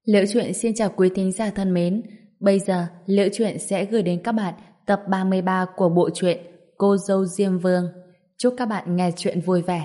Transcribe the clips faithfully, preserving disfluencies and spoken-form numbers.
Liễu Chuyện xin chào quý thính giả thân mến. Bây giờ, Liễu Chuyện sẽ gửi đến các bạn tập ba mươi ba của bộ truyện Cô dâu Diêm Vương. Chúc các bạn nghe chuyện vui vẻ.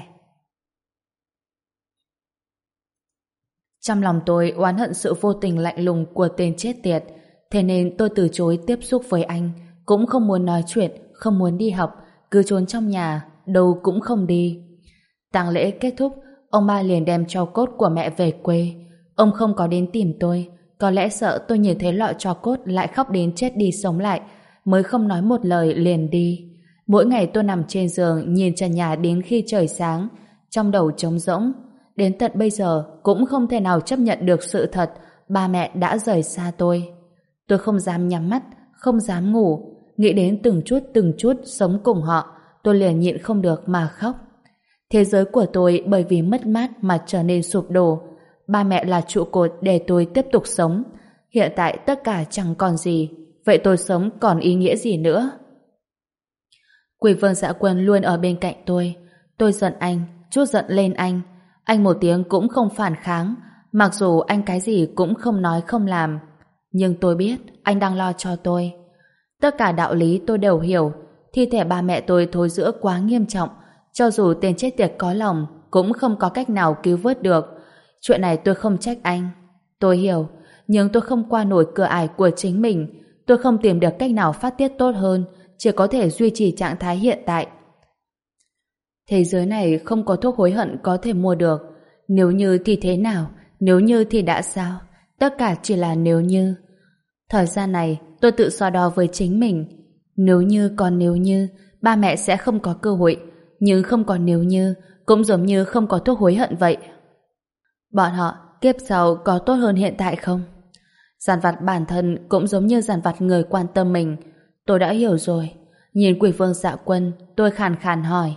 Trong lòng tôi oán hận sự vô tình lạnh lùng của tên chết tiệt, thế nên tôi từ chối tiếp xúc với anh, cũng không muốn nói chuyện, không muốn đi học, cứ trốn trong nhà, đâu cũng không đi. Tang lễ kết thúc, ông ba liền đem tro cốt của mẹ về quê. Ông không có đến tìm tôi, có lẽ sợ tôi nhìn thấy lọ tro cốt lại khóc đến chết đi sống lại, mới không nói một lời liền đi. Mỗi ngày tôi nằm trên giường nhìn trần nhà đến khi trời sáng, trong đầu trống rỗng. Đến tận bây giờ cũng không thể nào chấp nhận được sự thật ba mẹ đã rời xa tôi. Tôi không dám nhắm mắt, không dám ngủ, nghĩ đến từng chút từng chút sống cùng họ, tôi liền nhịn không được mà khóc. Thế giới của tôi bởi vì mất mát mà trở nên sụp đổ. Ba mẹ là trụ cột để tôi tiếp tục sống. Hiện tại tất cả chẳng còn gì, vậy tôi sống còn ý nghĩa gì nữa? Quỷ Vương Dạ Quân luôn ở bên cạnh tôi. Tôi giận anh, chút giận lên anh. Anh một tiếng cũng không phản kháng, mặc dù anh cái gì cũng không nói không làm. Nhưng tôi biết anh đang lo cho tôi. Tất cả đạo lý tôi đều hiểu. Thi thể ba mẹ tôi thối rữa quá nghiêm trọng, cho dù tên chết tiệt có lòng cũng không có cách nào cứu vớt được. Chuyện này tôi không trách anh. Tôi hiểu, nhưng tôi không qua nổi cửa ải của chính mình. Tôi không tìm được cách nào phát tiết tốt hơn, chỉ có thể duy trì trạng thái hiện tại. Thế giới này không có thuốc hối hận có thể mua được. Nếu như thì thế nào? Nếu như thì đã sao? Tất cả chỉ là nếu như. Thời gian này tôi tự so đo với chính mình. Nếu như còn nếu như, ba mẹ sẽ không có cơ hội. Nhưng không còn nếu như, cũng giống như không có thuốc hối hận vậy. Bọn họ kiếp sau có tốt hơn hiện tại không? Dằn vặt bản thân cũng giống như dằn vặt người quan tâm mình. Tôi đã hiểu rồi. Nhìn Quỷ Vương Dạ Quân, tôi khàn khàn hỏi.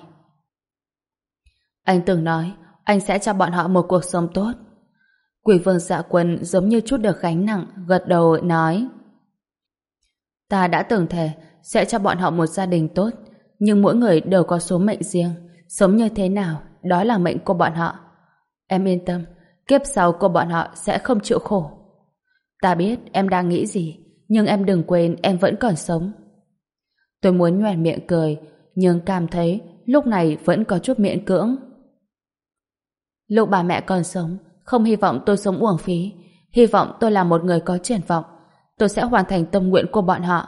Anh từng nói anh sẽ cho bọn họ một cuộc sống tốt. Quỷ Vương Dạ Quân giống như chút được gánh nặng, gật đầu nói. Ta đã từng thề sẽ cho bọn họ một gia đình tốt, nhưng mỗi người đều có số mệnh riêng. Sống như thế nào, đó là mệnh của bọn họ. Em yên tâm, kiếp sau của bọn họ sẽ không chịu khổ. Ta biết em đang nghĩ gì, nhưng em đừng quên em vẫn còn sống. Tôi muốn nhoẻn miệng cười, nhưng cảm thấy lúc này vẫn có chút miễn cưỡng. Lúc bà mẹ còn sống, không hy vọng tôi sống uổng phí, hy vọng tôi là một người có triển vọng. Tôi sẽ hoàn thành tâm nguyện của bọn họ.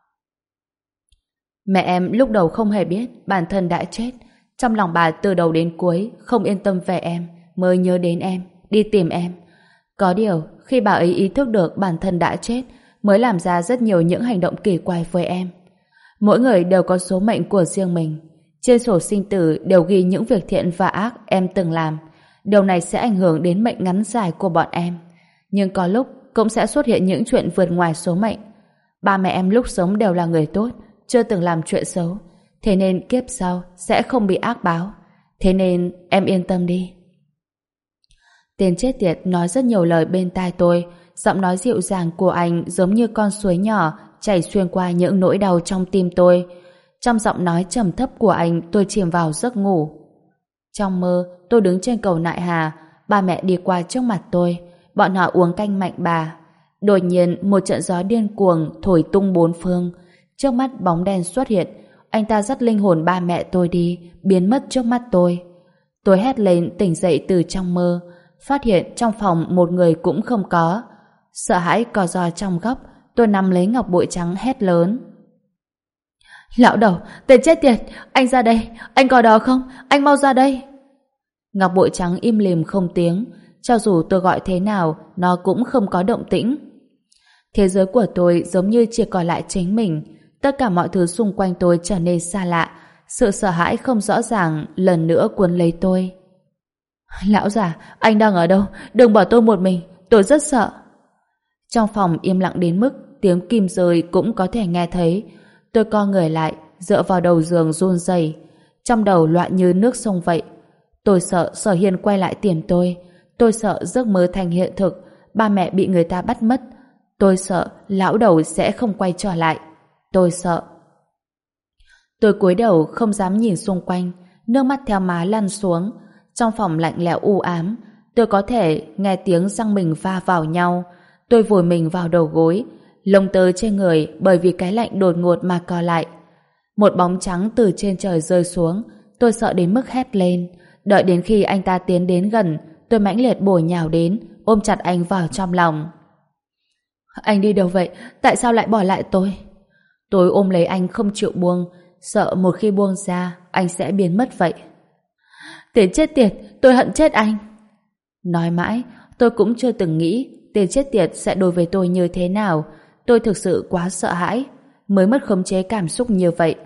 Mẹ em lúc đầu không hề biết bản thân đã chết. Trong lòng bà từ đầu đến cuối không yên tâm về em, mới nhớ đến em, đi tìm em. Có điều, khi bà ấy ý thức được bản thân đã chết, mới làm ra rất nhiều những hành động kỳ quái với em. Mỗi người đều có số mệnh của riêng mình. Trên sổ sinh tử đều ghi những việc thiện và ác em từng làm. Điều này sẽ ảnh hưởng đến mệnh ngắn dài của bọn em. Nhưng có lúc cũng sẽ xuất hiện những chuyện vượt ngoài số mệnh. Ba mẹ em lúc sống đều là người tốt, chưa từng làm chuyện xấu. Thế nên kiếp sau sẽ không bị ác báo. Thế nên em yên tâm đi. Tên chết tiệt nói rất nhiều lời bên tai tôi. Giọng nói dịu dàng của anh giống như con suối nhỏ chảy xuyên qua những nỗi đau trong tim tôi. Trong giọng nói trầm thấp của anh, tôi chìm vào giấc ngủ. Trong mơ, tôi đứng trên cầu Nại Hà, ba mẹ đi qua trước mặt tôi, bọn họ uống canh mạnh bà. Đột nhiên, một trận gió điên cuồng thổi tung bốn phương. Trước mắt bóng đen xuất hiện, anh ta dắt linh hồn ba mẹ tôi đi, biến mất trước mắt tôi. Tôi hét lên tỉnh dậy từ trong mơ, phát hiện trong phòng một người cũng không có. Sợ hãi co ro trong góc, tôi nắm lấy ngọc bội trắng hét lớn. Lão đầu, tên chết tiệt, anh ra đây, anh có đó không? Anh mau ra đây. Ngọc bội trắng im lìm không tiếng, cho dù tôi gọi thế nào, nó cũng không có động tĩnh. Thế giới của tôi giống như chỉ còn lại chính mình, tất cả mọi thứ xung quanh tôi trở nên xa lạ, sự sợ hãi không rõ ràng lần nữa cuốn lấy tôi. Lão già, anh đang ở đâu? Đừng bỏ tôi một mình, tôi rất sợ. Trong phòng im lặng đến mức tiếng kim rơi cũng có thể nghe thấy. Tôi co người lại, dựa vào đầu giường run rẩy, trong đầu loạn như nước sông vậy. Tôi sợ Sở Hiên quay lại tìm tôi, tôi sợ giấc mơ thành hiện thực, ba mẹ bị người ta bắt mất, tôi sợ lão đầu sẽ không quay trở lại, tôi sợ. Tôi cúi đầu không dám nhìn xung quanh, nước mắt theo má lăn xuống. Trong phòng lạnh lẽo u ám, Tôi có thể nghe tiếng răng mình va vào nhau. Tôi vùi mình vào đầu gối, lông tơ trên người bởi vì cái lạnh đột ngột mà co lại. Một bóng trắng từ trên trời rơi xuống, tôi sợ đến mức hét lên. Đợi đến khi anh ta tiến đến gần, tôi mãnh liệt bổ nhào đến, ôm chặt anh vào trong lòng. Anh đi đâu vậy? Tại sao lại bỏ lại tôi? Tôi ôm lấy anh không chịu buông, sợ một khi buông ra, anh sẽ biến mất vậy. Tên chết tiệt, tôi hận chết anh. Nói mãi, tôi cũng chưa từng nghĩ tên chết tiệt sẽ đối với tôi như thế nào. Tôi thực sự quá sợ hãi, mới mất khống chế cảm xúc như vậy.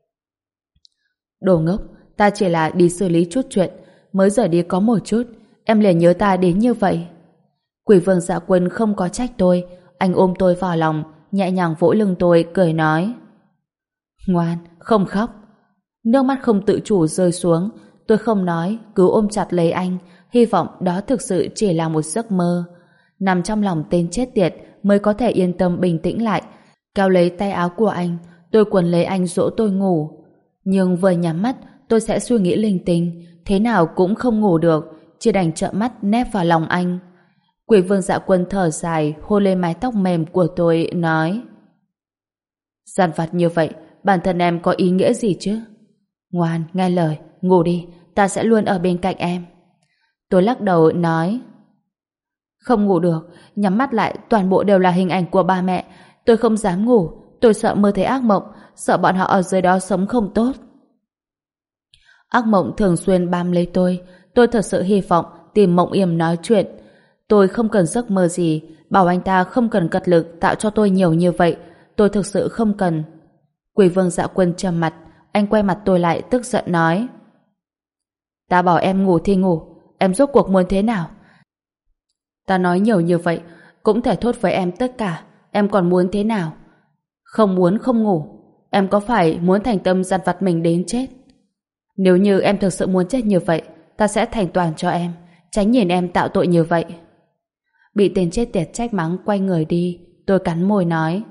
Đồ ngốc, ta chỉ là đi xử lý chút chuyện, mới rời đi có một chút, em liền nhớ ta đến như vậy. Quỷ vương Dạ Quân không có trách tôi, anh ôm tôi vào lòng, nhẹ nhàng vỗ lưng tôi, cười nói: Ngoan, không khóc. Nước mắt không tự chủ rơi xuống, tôi không nói, cứ ôm chặt lấy anh, hy vọng đó thực sự chỉ là một giấc mơ. Nằm trong lòng tên chết tiệt mới có thể yên tâm bình tĩnh lại. Kéo lấy tay áo của anh, tôi quấn lấy anh dỗ tôi ngủ. Nhưng vừa nhắm mắt, tôi sẽ suy nghĩ linh tinh, thế nào cũng không ngủ được, chỉ đành trợn mắt nép vào lòng anh. Quỷ vương Dạ Quân thở dài, hôn lên mái tóc mềm của tôi, nói: Dằn vặt như vậy, bản thân em có ý nghĩa gì chứ? Ngoan, nghe lời, ngủ đi, ta sẽ luôn ở bên cạnh em. Tôi lắc đầu nói: Không ngủ được, nhắm mắt lại toàn bộ đều là hình ảnh của ba mẹ. Tôi không dám ngủ, tôi sợ mơ thấy ác mộng, sợ bọn họ ở dưới đó sống không tốt. Ác mộng thường xuyên bám lấy tôi. Tôi thật sự hy vọng tìm Mộng Yểm nói chuyện. Tôi không cần giấc mơ gì, bảo anh ta không cần cật lực tạo cho tôi nhiều như vậy. Tôi thực sự không cần. Quỷ vương Dạ Quân trầm mặt, anh quay mặt tôi lại tức giận nói: Ta bảo em ngủ thì ngủ, em rốt cuộc muốn thế nào? Ta nói nhiều như vậy, cũng thể thốt với em tất cả, em còn muốn thế nào? Không muốn không ngủ, em có phải muốn thành tâm dằn vặt mình đến chết? Nếu như em thực sự muốn chết như vậy, ta sẽ thành toàn cho em, tránh nhìn em tạo tội như vậy. Bị tên chết tiệt trách mắng quay người đi, tôi cắn môi nói: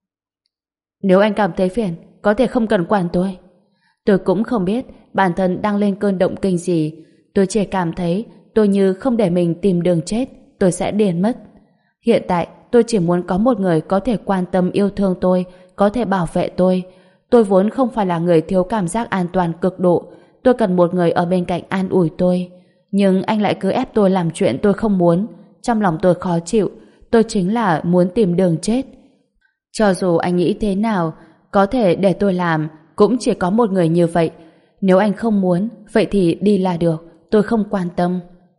Nếu anh cảm thấy phiền, có thể không cần quản tôi. Tôi cũng không biết bản thân đang lên cơn động kinh gì. Tôi chỉ cảm thấy tôi như không để mình tìm đường chết, tôi sẽ điên mất. Hiện tại tôi chỉ muốn có một người có thể quan tâm yêu thương tôi, có thể bảo vệ tôi. Tôi vốn không phải là người thiếu cảm giác an toàn cực độ. Tôi cần một người ở bên cạnh an ủi tôi. Nhưng anh lại cứ ép tôi làm chuyện tôi không muốn. Trong lòng tôi khó chịu. Tôi chính là muốn tìm đường chết. Cho dù anh nghĩ thế nào, có thể để tôi làm, cũng chỉ có một người như vậy. Nếu anh không muốn, vậy thì đi là được, tôi không quan tâm.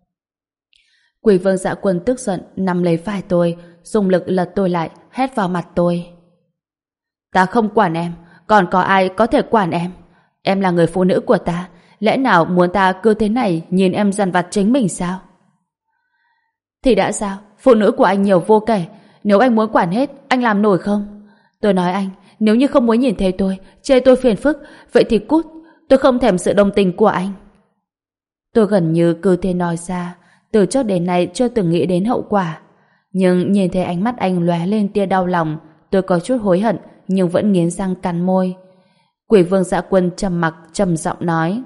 Quỷ vương Dạ Quân tức giận nắm lấy vai tôi, dùng lực lật tôi lại, hét vào mặt tôi: Ta không quản em, còn có ai có thể quản em? Em là người phụ nữ của ta, lẽ nào muốn ta cứ thế này nhìn em dằn vặt chính mình sao? Thì đã sao, phụ nữ của anh nhiều vô kể, nếu anh muốn quản hết, anh làm nổi không? Tôi nói anh, nếu như không muốn nhìn thấy tôi, chê tôi phiền phức, vậy thì cút, tôi không thèm sự đồng tình của anh. Tôi gần như cứ thế nói ra, từ trước đến nay chưa từng nghĩ đến hậu quả. Nhưng nhìn thấy ánh mắt anh lóe lên tia đau lòng, tôi có chút hối hận, nhưng vẫn nghiến răng cắn môi. Quỷ vương Dạ Quân trầm mặc trầm giọng nói: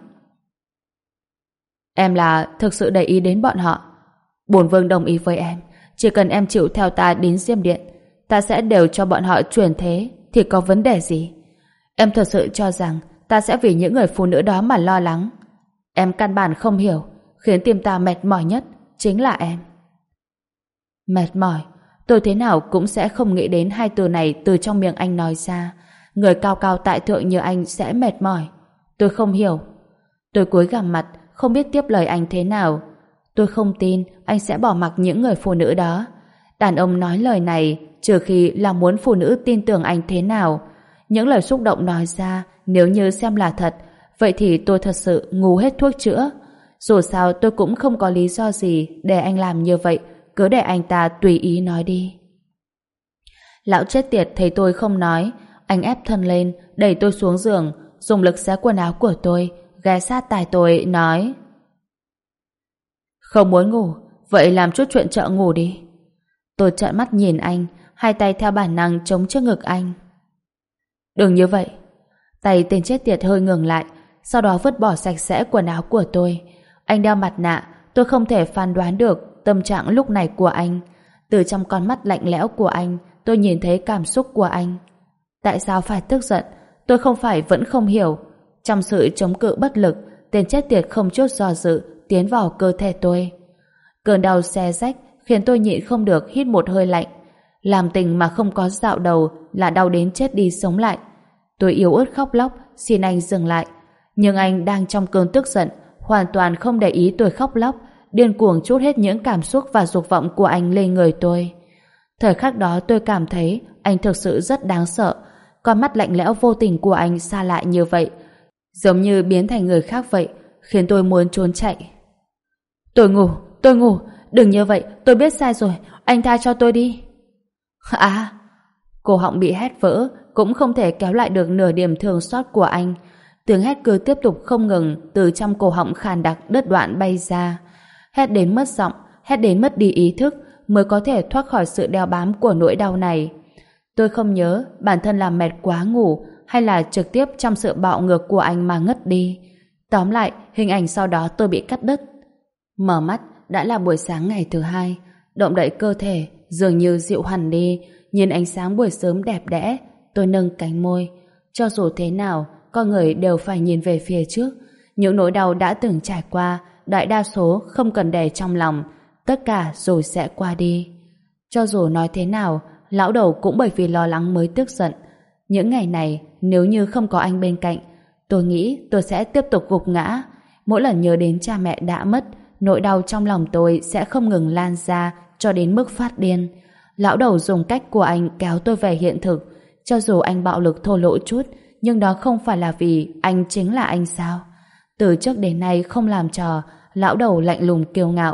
Em là thực sự để ý đến bọn họ. Bổn vương đồng ý với em, chỉ cần em chịu theo ta đến Diêm Điện, ta sẽ đều cho bọn họ chuyển thế, thì có vấn đề gì? Em thật sự cho rằng ta sẽ vì những người phụ nữ đó mà lo lắng? Em căn bản không hiểu, khiến tim ta mệt mỏi nhất chính là em. Mệt mỏi? Tôi thế nào cũng sẽ không nghĩ đến hai từ này từ trong miệng anh nói ra. Người cao cao tại thượng như anh sẽ mệt mỏi? Tôi không hiểu. Tôi cúi gằm mặt, không biết tiếp lời anh thế nào. Tôi không tin anh sẽ bỏ mặc những người phụ nữ đó. Đàn ông nói lời này trừ khi là muốn phụ nữ tin tưởng anh thế nào. Những lời xúc động nói ra, nếu như xem là thật, vậy thì tôi thật sự ngu hết thuốc chữa. Dù sao tôi cũng không có lý do gì để anh làm như vậy, cứ để anh ta tùy ý nói đi. Lão chết tiệt thấy tôi không nói, anh ép thân lên, đẩy tôi xuống giường, dùng lực xé quần áo của tôi, ghé sát tai tôi, nói: Không muốn ngủ, vậy làm chút chuyện chợ ngủ đi. Tôi trợn mắt nhìn anh, hai tay theo bản năng chống trước ngực anh. Đừng như vậy. Tay tên chết tiệt hơi ngừng lại, sau đó vứt bỏ sạch sẽ quần áo của tôi. Anh đeo mặt nạ, tôi không thể phán đoán được tâm trạng lúc này của anh. Từ trong con mắt lạnh lẽo của anh, tôi nhìn thấy cảm xúc của anh. Tại sao phải tức giận? Tôi không phải vẫn không hiểu. Trong sự chống cự bất lực, tên chết tiệt không chút do dự tiến vào cơ thể tôi. Cơn đau xé rách khiến tôi nhịn không được hít một hơi lạnh. Làm tình mà không có dạo đầu là đau đến chết đi sống lại. Tôi yếu ớt khóc lóc xin anh dừng lại, nhưng anh đang trong cơn tức giận, hoàn toàn không để ý tôi khóc lóc, điên cuồng trút hết những cảm xúc và dục vọng của anh lên người tôi. Thời khắc đó tôi cảm thấy anh thực sự rất đáng sợ. Con mắt lạnh lẽo vô tình của anh xa lạ như vậy, giống như biến thành người khác vậy, khiến tôi muốn trốn chạy. Tôi ngủ, tôi ngủ, đừng như vậy, tôi biết sai rồi, anh tha cho tôi đi. À, cổ họng bị hét vỡ, cũng không thể kéo lại được nửa điểm thương xót của anh. Tiếng hét cứ tiếp tục không ngừng từ trong cổ họng khàn đặc đứt đoạn bay ra. Hét đến mất giọng, hét đến mất đi ý thức mới có thể thoát khỏi sự đeo bám của nỗi đau này. Tôi không nhớ bản thân là mệt quá ngủ hay là trực tiếp trong sự bạo ngược của anh mà ngất đi. Tóm lại, hình ảnh sau đó tôi bị cắt đứt. Mở mắt, đã là buổi sáng ngày thứ hai. Động đậy cơ thể, dường như dịu hẳn đi. Nhìn ánh sáng buổi sớm đẹp đẽ, tôi nâng cánh môi. Cho dù thế nào, con người đều phải nhìn về phía trước. Những nỗi đau đã từng trải qua, đại đa số không cần để trong lòng. Tất cả rồi sẽ qua đi. Cho dù nói thế nào, lão đầu cũng bởi vì lo lắng mới tức giận. Những ngày này, nếu như không có anh bên cạnh, tôi nghĩ tôi sẽ tiếp tục gục ngã. Mỗi lần nhớ đến cha mẹ đã mất, nỗi đau trong lòng tôi sẽ không ngừng lan ra cho đến mức phát điên. Lão đầu dùng cách của anh kéo tôi về hiện thực. Cho dù anh bạo lực thô lỗ chút, nhưng đó không phải là vì anh chính là anh sao? Từ trước đến nay không làm trò, lão đầu lạnh lùng kiêu ngạo.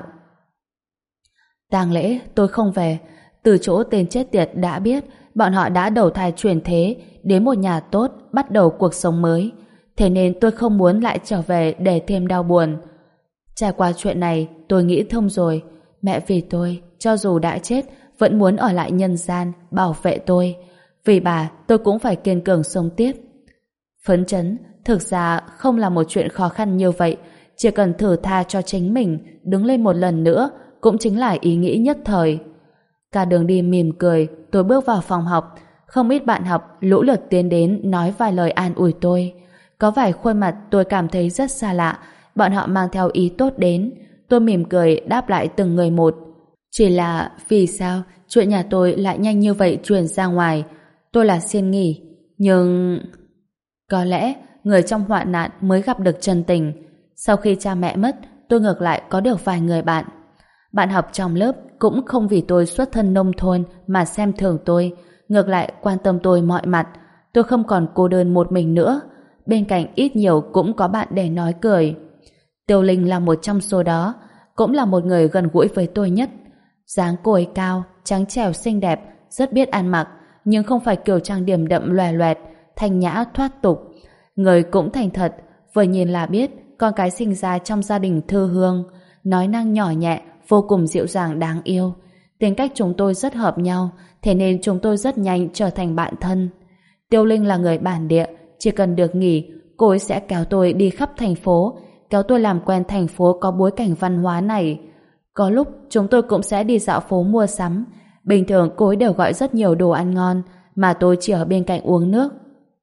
Tang lễ tôi không về. Từ chỗ tên chết tiệt đã biết bọn họ đã đầu thai chuyển thế đến một nhà tốt, bắt đầu cuộc sống mới. Thế nên tôi không muốn lại trở về để thêm đau buồn. Trải qua chuyện này, tôi nghĩ thông rồi. Mẹ vì tôi, cho dù đã chết, vẫn muốn ở lại nhân gian, bảo vệ tôi. Vì bà, tôi cũng phải kiên cường sống tiếp. Phấn chấn, thực ra không là một chuyện khó khăn như vậy. Chỉ cần thử tha cho chính mình, đứng lên một lần nữa, cũng chính là ý nghĩ nhất thời. Cả đường đi mỉm cười, tôi bước vào phòng học. Không ít bạn học lũ lượt tiến đến nói vài lời an ủi tôi. Có vài khuôn mặt tôi cảm thấy rất xa lạ. Bọn họ mang theo ý tốt đến. Tôi mỉm cười đáp lại từng người một. Chỉ là vì sao chuyện nhà tôi lại nhanh như vậy truyền ra ngoài? Tôi là xin nghỉ. Nhưng... Có lẽ người trong hoạn nạn mới gặp được chân tình. Sau khi cha mẹ mất, tôi ngược lại có được vài người bạn. Bạn học trong lớp cũng không vì tôi xuất thân nông thôn mà xem thường tôi, ngược lại quan tâm tôi mọi mặt. Tôi không còn cô đơn một mình nữa. Bên cạnh ít nhiều cũng có bạn để nói cười. Tiêu Linh là một trong số đó, cũng là một người gần gũi với tôi nhất. Dáng cô ấy cao, trắng trẻo xinh đẹp, rất biết ăn mặc, nhưng không phải kiểu trang điểm đậm loè loẹt, thanh nhã thoát tục. Người cũng thành thật, vừa nhìn là biết con cái sinh ra trong gia đình thư hương, nói năng nhỏ nhẹ, vô cùng dịu dàng đáng yêu. Tính cách chúng tôi rất hợp nhau, thế nên chúng tôi rất nhanh trở thành bạn thân. Tiêu Linh là người bản địa, chỉ cần được nghỉ, cô ấy sẽ kéo tôi đi khắp thành phố, kéo tôi làm quen thành phố có bối cảnh văn hóa này. Có lúc chúng tôi cũng sẽ đi dạo phố mua sắm. Bình thường cô ấy đều gọi rất nhiều đồ ăn ngon, mà tôi chỉ ở bên cạnh uống nước.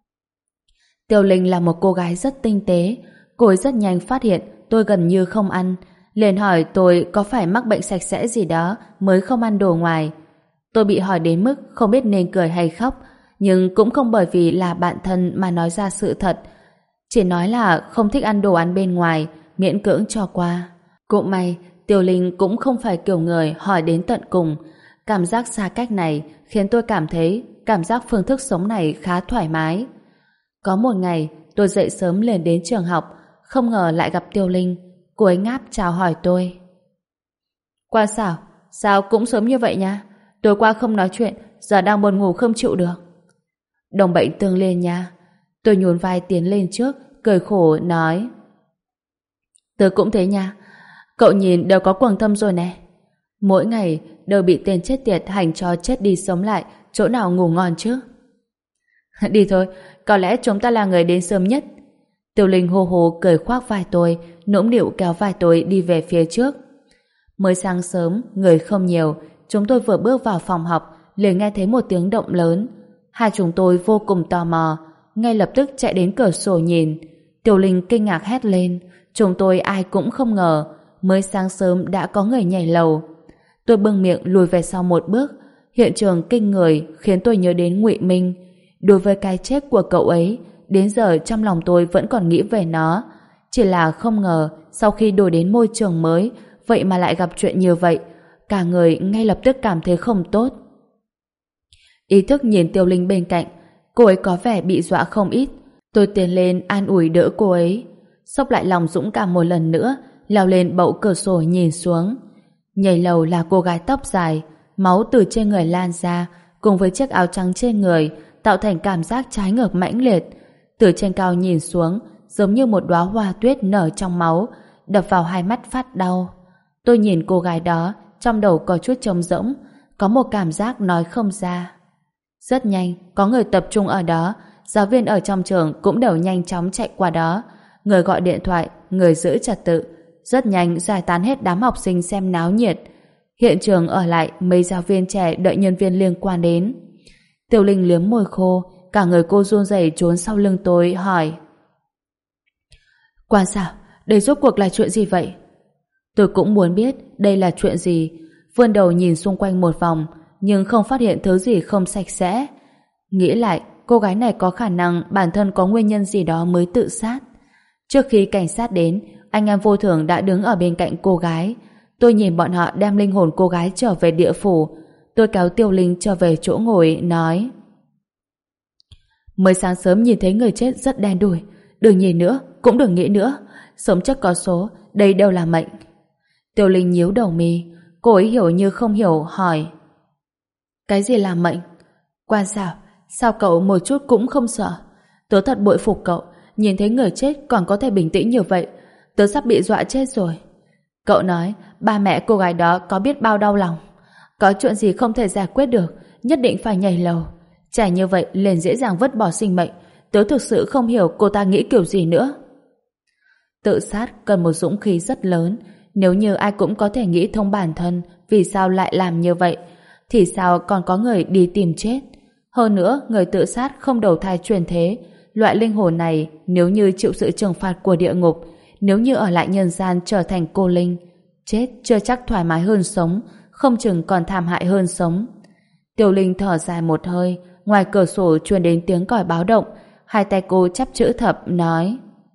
Tiêu Linh là một cô gái rất tinh tế. Cô ấy rất nhanh phát hiện tôi gần như không ăn, liền hỏi tôi có phải mắc bệnh sạch sẽ gì đó mới không ăn đồ ngoài. Tôi bị hỏi đến mức không biết nên cười hay khóc, nhưng cũng không bởi vì là bạn thân mà nói ra sự thật. Chỉ nói là không thích ăn đồ ăn bên ngoài, miễn cưỡng cho qua. Cũng may, Tiêu Linh cũng không phải kiểu người hỏi đến tận cùng. Cảm giác xa cách này khiến tôi cảm thấy cảm giác phương thức sống này khá thoải mái. Có một ngày, tôi dậy sớm liền đến trường học, không ngờ lại gặp Tiêu Linh. Cô ấy ngáp chào hỏi tôi. Qua xảo, sao cũng sớm như vậy nha? Tối qua không nói chuyện, giờ đang buồn ngủ không chịu được. Đồng bệnh tương liên nha. Tôi nhún vai tiến lên trước, cười khổ nói. Tớ cũng thế nha. Cậu nhìn đều có quầng thâm rồi nè. Mỗi ngày đều bị tên chết tiệt hành cho chết đi sống lại, chỗ nào ngủ ngon chứ? Đi thôi, có lẽ chúng ta là người đến sớm nhất. Tiêu Linh hô hô cười khoác vai tôi, nũng nịu kéo vai tôi đi về phía trước. Mới sáng sớm, người không nhiều, chúng tôi vừa bước vào phòng học, liền nghe thấy một tiếng động lớn. Hai chúng tôi vô cùng tò mò, ngay lập tức chạy đến cửa sổ nhìn. Tiểu Linh kinh ngạc hét lên, chúng tôi ai cũng không ngờ, mới sáng sớm đã có người nhảy lầu. Tôi bưng miệng lùi về sau một bước, hiện trường kinh người khiến tôi nhớ đến Ngụy Minh. Đối với cái chết của cậu ấy, đến giờ trong lòng tôi vẫn còn nghĩ về nó. Chỉ là không ngờ, sau khi đổi đến môi trường mới, vậy mà lại gặp chuyện như vậy. Cả người ngay lập tức cảm thấy không tốt. Ý thức nhìn Tiêu Linh bên cạnh, cô ấy có vẻ bị dọa không ít. Tôi tiến lên an ủi đỡ cô ấy, xốc lại lòng dũng cảm một lần nữa, leo lên bậu cửa sổ nhìn xuống. Nhảy lầu là cô gái tóc dài, máu từ trên người lan ra, cùng với chiếc áo trắng trên người, tạo thành cảm giác trái ngược mãnh liệt. Từ trên cao nhìn xuống, giống như một đóa hoa tuyết nở trong máu, đập vào hai mắt phát đau. Tôi nhìn cô gái đó, trong đầu có chút trống rỗng, có một cảm giác nói không ra. Rất nhanh, có người tập trung ở đó, giáo viên ở trong trường cũng đều nhanh chóng chạy qua đó. Người gọi điện thoại, người giữ trật tự. Rất nhanh giải tán hết đám học sinh xem náo nhiệt. Hiện trường ở lại mấy giáo viên trẻ đợi nhân viên liên quan đến. Tiểu Linh liếm môi khô, cả người cô run rẩy trốn sau lưng tôi, hỏi: Quan sao? Đây rốt cuộc là chuyện gì vậy? Tôi cũng muốn biết đây là chuyện gì. Vươn đầu nhìn xung quanh một vòng, nhưng không phát hiện thứ gì không sạch sẽ. Nghĩ lại, cô gái này có khả năng bản thân có nguyên nhân gì đó mới tự sát. Trước khi cảnh sát đến, anh em vô thường đã đứng ở bên cạnh cô gái. Tôi nhìn bọn họ đem linh hồn cô gái trở về địa phủ. Tôi kéo Tiêu Linh trở về chỗ ngồi, nói: Mới sáng sớm nhìn thấy người chết rất đen đủi. Đừng nhìn nữa, cũng đừng nghĩ nữa. Sống chắc có số, đây đều là mệnh. Tiêu Linh nhíu đầu mi. Cô ấy hiểu như không hiểu, hỏi: Cái gì là mệnh? Quan sao? Sao cậu một chút cũng không sợ? Tớ thật bội phục cậu, nhìn thấy người chết còn có thể bình tĩnh như vậy. Tớ sắp bị dọa chết rồi. Cậu nói ba mẹ cô gái đó có biết bao đau lòng. Có chuyện gì không thể giải quyết được, nhất định phải nhảy lầu. Trải như vậy liền dễ dàng vứt bỏ sinh mệnh. Tớ thực sự không hiểu cô ta nghĩ kiểu gì nữa. Tự sát cần một dũng khí rất lớn. Nếu như ai cũng có thể nghĩ thông bản thân vì sao lại làm như vậy, thì sao còn có người đi tìm chết? Hơn nữa, người tự sát không đầu thai chuyển thế. Loại linh hồn này, nếu như chịu sự trừng phạt của địa ngục, nếu như ở lại nhân gian trở thành cô linh, chết chưa chắc thoải mái hơn sống, không chừng còn thảm hại hơn sống. Tiểu Linh thở dài một hơi, ngoài cửa sổ truyền đến tiếng còi báo động, hai tay cô chắp chữ thập, nói: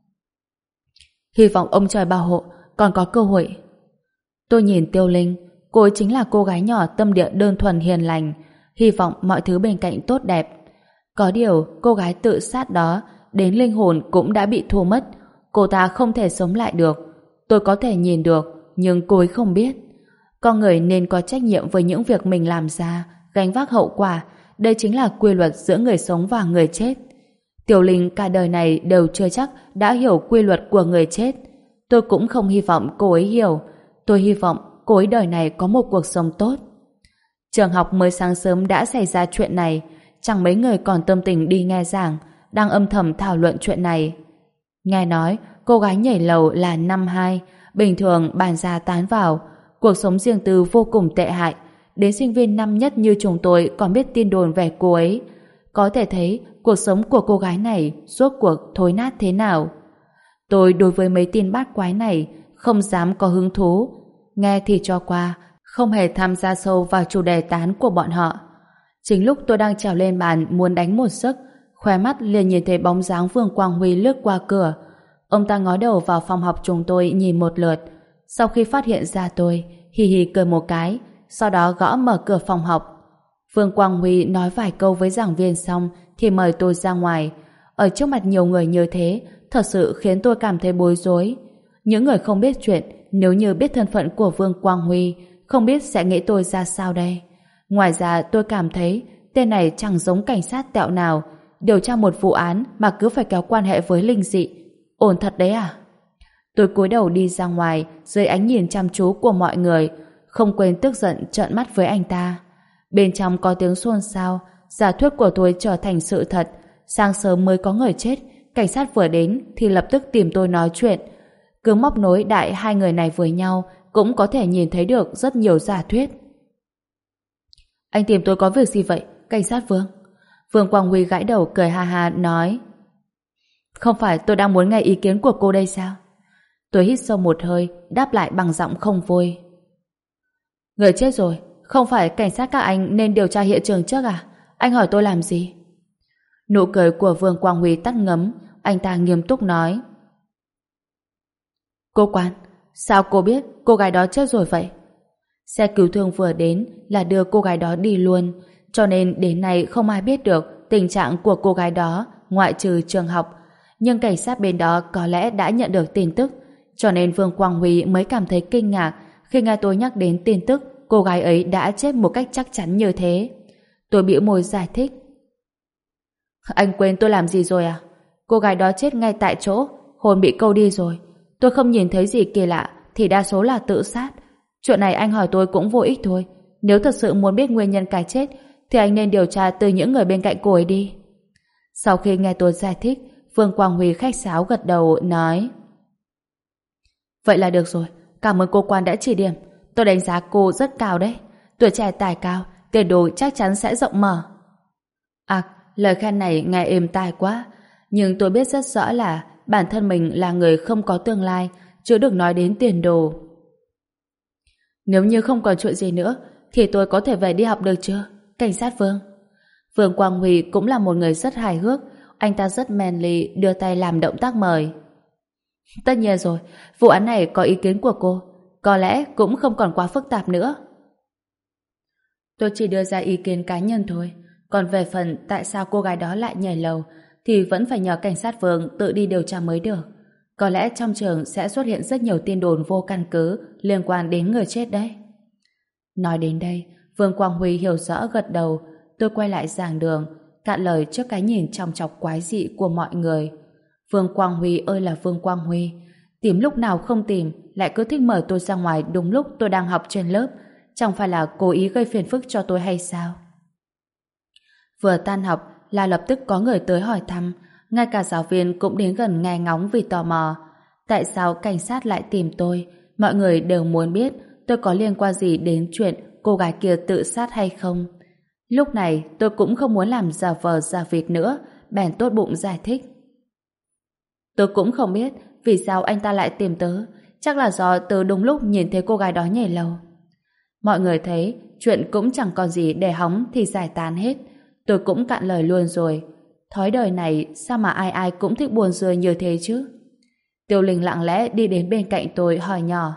Hy vọng ông trời bảo hộ, còn có cơ hội. Tôi nhìn Tiêu Linh, cô ấy chính là cô gái nhỏ tâm địa đơn thuần hiền lành, hy vọng mọi thứ bên cạnh tốt đẹp. Có điều, cô gái tự sát đó, đến linh hồn cũng đã bị thua mất, cô ta không thể sống lại được. Tôi có thể nhìn được, nhưng cô ấy không biết. Con người nên có trách nhiệm với những việc mình làm ra, gánh vác hậu quả. Đây chính là quy luật giữa người sống và người chết. Tiểu Linh cả đời này đều chưa chắc đã hiểu quy luật của người chết. Tôi cũng không hy vọng cô ấy hiểu. Tôi hy vọng cô ấy đời này có một cuộc sống tốt. Trường học mới sáng sớm đã xảy ra chuyện này, chẳng mấy người còn tâm tình đi nghe giảng, đang âm thầm thảo luận chuyện này. Nghe nói cô gái nhảy lầu là năm hai, bình thường bàn ra tán vào, cuộc sống riêng tư vô cùng tệ hại. Đến sinh viên năm nhất như chúng tôi còn biết tin đồn về cô ấy. Có thể thấy cuộc sống của cô gái này rốt cuộc thối nát thế nào. Tôi đối với mấy tin bát quái này không dám có hứng thú, nghe thì cho qua, không hề tham gia sâu vào chủ đề tán của bọn họ. Chính lúc tôi đang trèo lên bàn muốn đánh một giấc, khóe mắt liền nhìn thấy bóng dáng Vương Quang Huy lướt qua cửa. Ông ta ngó đầu vào phòng học chúng tôi nhìn một lượt, sau khi phát hiện ra tôi, hì hì cười một cái, sau đó gõ mở cửa phòng học. Vương Quang Huy nói vài câu với giảng viên xong thì mời tôi ra ngoài. Ở trước mặt nhiều người như thế, thật sự khiến tôi cảm thấy bối rối. Những người không biết chuyện, nếu như biết thân phận của Vương Quang Huy, không biết sẽ nghĩ tôi ra sao đây. Ngoài ra tôi cảm thấy tên này chẳng giống cảnh sát tẹo nào, điều tra một vụ án mà cứ phải kéo quan hệ với linh dị. Ổn thật đấy à? Tôi cúi đầu đi ra ngoài dưới ánh nhìn chăm chú của mọi người, không quên tức giận trợn mắt với anh ta. Bên trong có tiếng xôn xao, giả thuyết của tôi trở thành sự thật. Sáng sớm mới có người chết, cảnh sát vừa đến thì lập tức tìm tôi nói chuyện. Cứ móc nối đại hai người này với nhau, cũng có thể nhìn thấy được rất nhiều giả thuyết. Anh tìm tôi có việc gì vậy, cảnh sát Vương? Vương Quang Huy gãi đầu cười ha ha nói: Không phải tôi đang muốn nghe ý kiến của cô đây sao? Tôi hít sâu một hơi, đáp lại bằng giọng không vui. Người chết rồi, không phải cảnh sát các anh nên điều tra hiện trường trước à? Anh hỏi tôi làm gì? Nụ cười của Vương Quang Huy tắt ngấm, anh ta nghiêm túc nói: Cô Quan, sao cô biết cô gái đó chết rồi vậy? Xe cứu thương vừa đến là đưa cô gái đó đi luôn, cho nên đến nay không ai biết được tình trạng của cô gái đó ngoại trừ trường học. Nhưng cảnh sát bên đó có lẽ đã nhận được tin tức, cho nên Vương Quang Huy mới cảm thấy kinh ngạc khi nghe tôi nhắc đến tin tức cô gái ấy đã chết một cách chắc chắn như thế. Tôi bĩu môi giải thích: Anh quên tôi làm gì rồi à? Cô gái đó chết ngay tại chỗ, hồn bị câu đi rồi. Tôi không nhìn thấy gì kỳ lạ thì đa số là tự sát. Chuyện này anh hỏi tôi cũng vô ích thôi. Nếu thật sự muốn biết nguyên nhân cái chết thì anh nên điều tra từ những người bên cạnh cô ấy đi. Sau khi nghe tôi giải thích, Vương Quang Huy khách sáo gật đầu nói: Vậy là được rồi, cảm ơn cô Quan đã chỉ điểm. Tôi đánh giá cô rất cao đấy. Tuổi trẻ tài cao, tiền đồ chắc chắn sẽ rộng mở. À, lời khen này nghe êm tai quá. Nhưng tôi biết rất rõ là bản thân mình là người không có tương lai, chứ đừng nói đến tiền đồ. Nếu như không còn chuyện gì nữa thì tôi có thể về đi học được chưa, cảnh sát Vương? Vương Quang Huy cũng là một người rất hài hước. Anh ta rất manly đưa tay làm động tác mời. Tất nhiên rồi, vụ án này có ý kiến của cô, có lẽ cũng không còn quá phức tạp nữa. Tôi chỉ đưa ra ý kiến cá nhân thôi. Còn về phần tại sao cô gái đó lại nhảy lầu thì vẫn phải nhờ cảnh sát Vương tự đi điều tra mới được. Có lẽ trong trường sẽ xuất hiện rất nhiều tin đồn vô căn cứ liên quan đến người chết đấy. Nói đến đây, Vương Quang Huy hiểu rõ gật đầu. Tôi quay lại giảng đường, cạn lời trước cái nhìn chòng chọc quái dị của mọi người. Vương Quang Huy ơi là Vương Quang Huy, tìm lúc nào không tìm, lại cứ thích mời tôi ra ngoài đúng lúc tôi đang học trên lớp. Chẳng phải là cố ý gây phiền phức cho tôi hay sao? Vừa tan học là lập tức có người tới hỏi thăm, ngay cả giáo viên cũng đến gần nghe ngóng vì tò mò. Tại sao cảnh sát lại tìm tôi? Mọi người đều muốn biết tôi có liên quan gì đến chuyện cô gái kia tự sát hay không. Lúc này tôi cũng không muốn làm giả vờ giả vịt nữa, bèn tốt bụng giải thích. Tôi cũng không biết vì sao anh ta lại tìm tớ, chắc là do tớ đúng lúc nhìn thấy cô gái đó nhảy lầu. Mọi người thấy chuyện cũng chẳng còn gì để hóng thì giải tán hết. Tôi cũng cạn lời luôn rồi. Thói đời này sao mà ai ai cũng thích buồn rơi như thế chứ? Tiêu Linh lặng lẽ đi đến bên cạnh tôi hỏi nhỏ.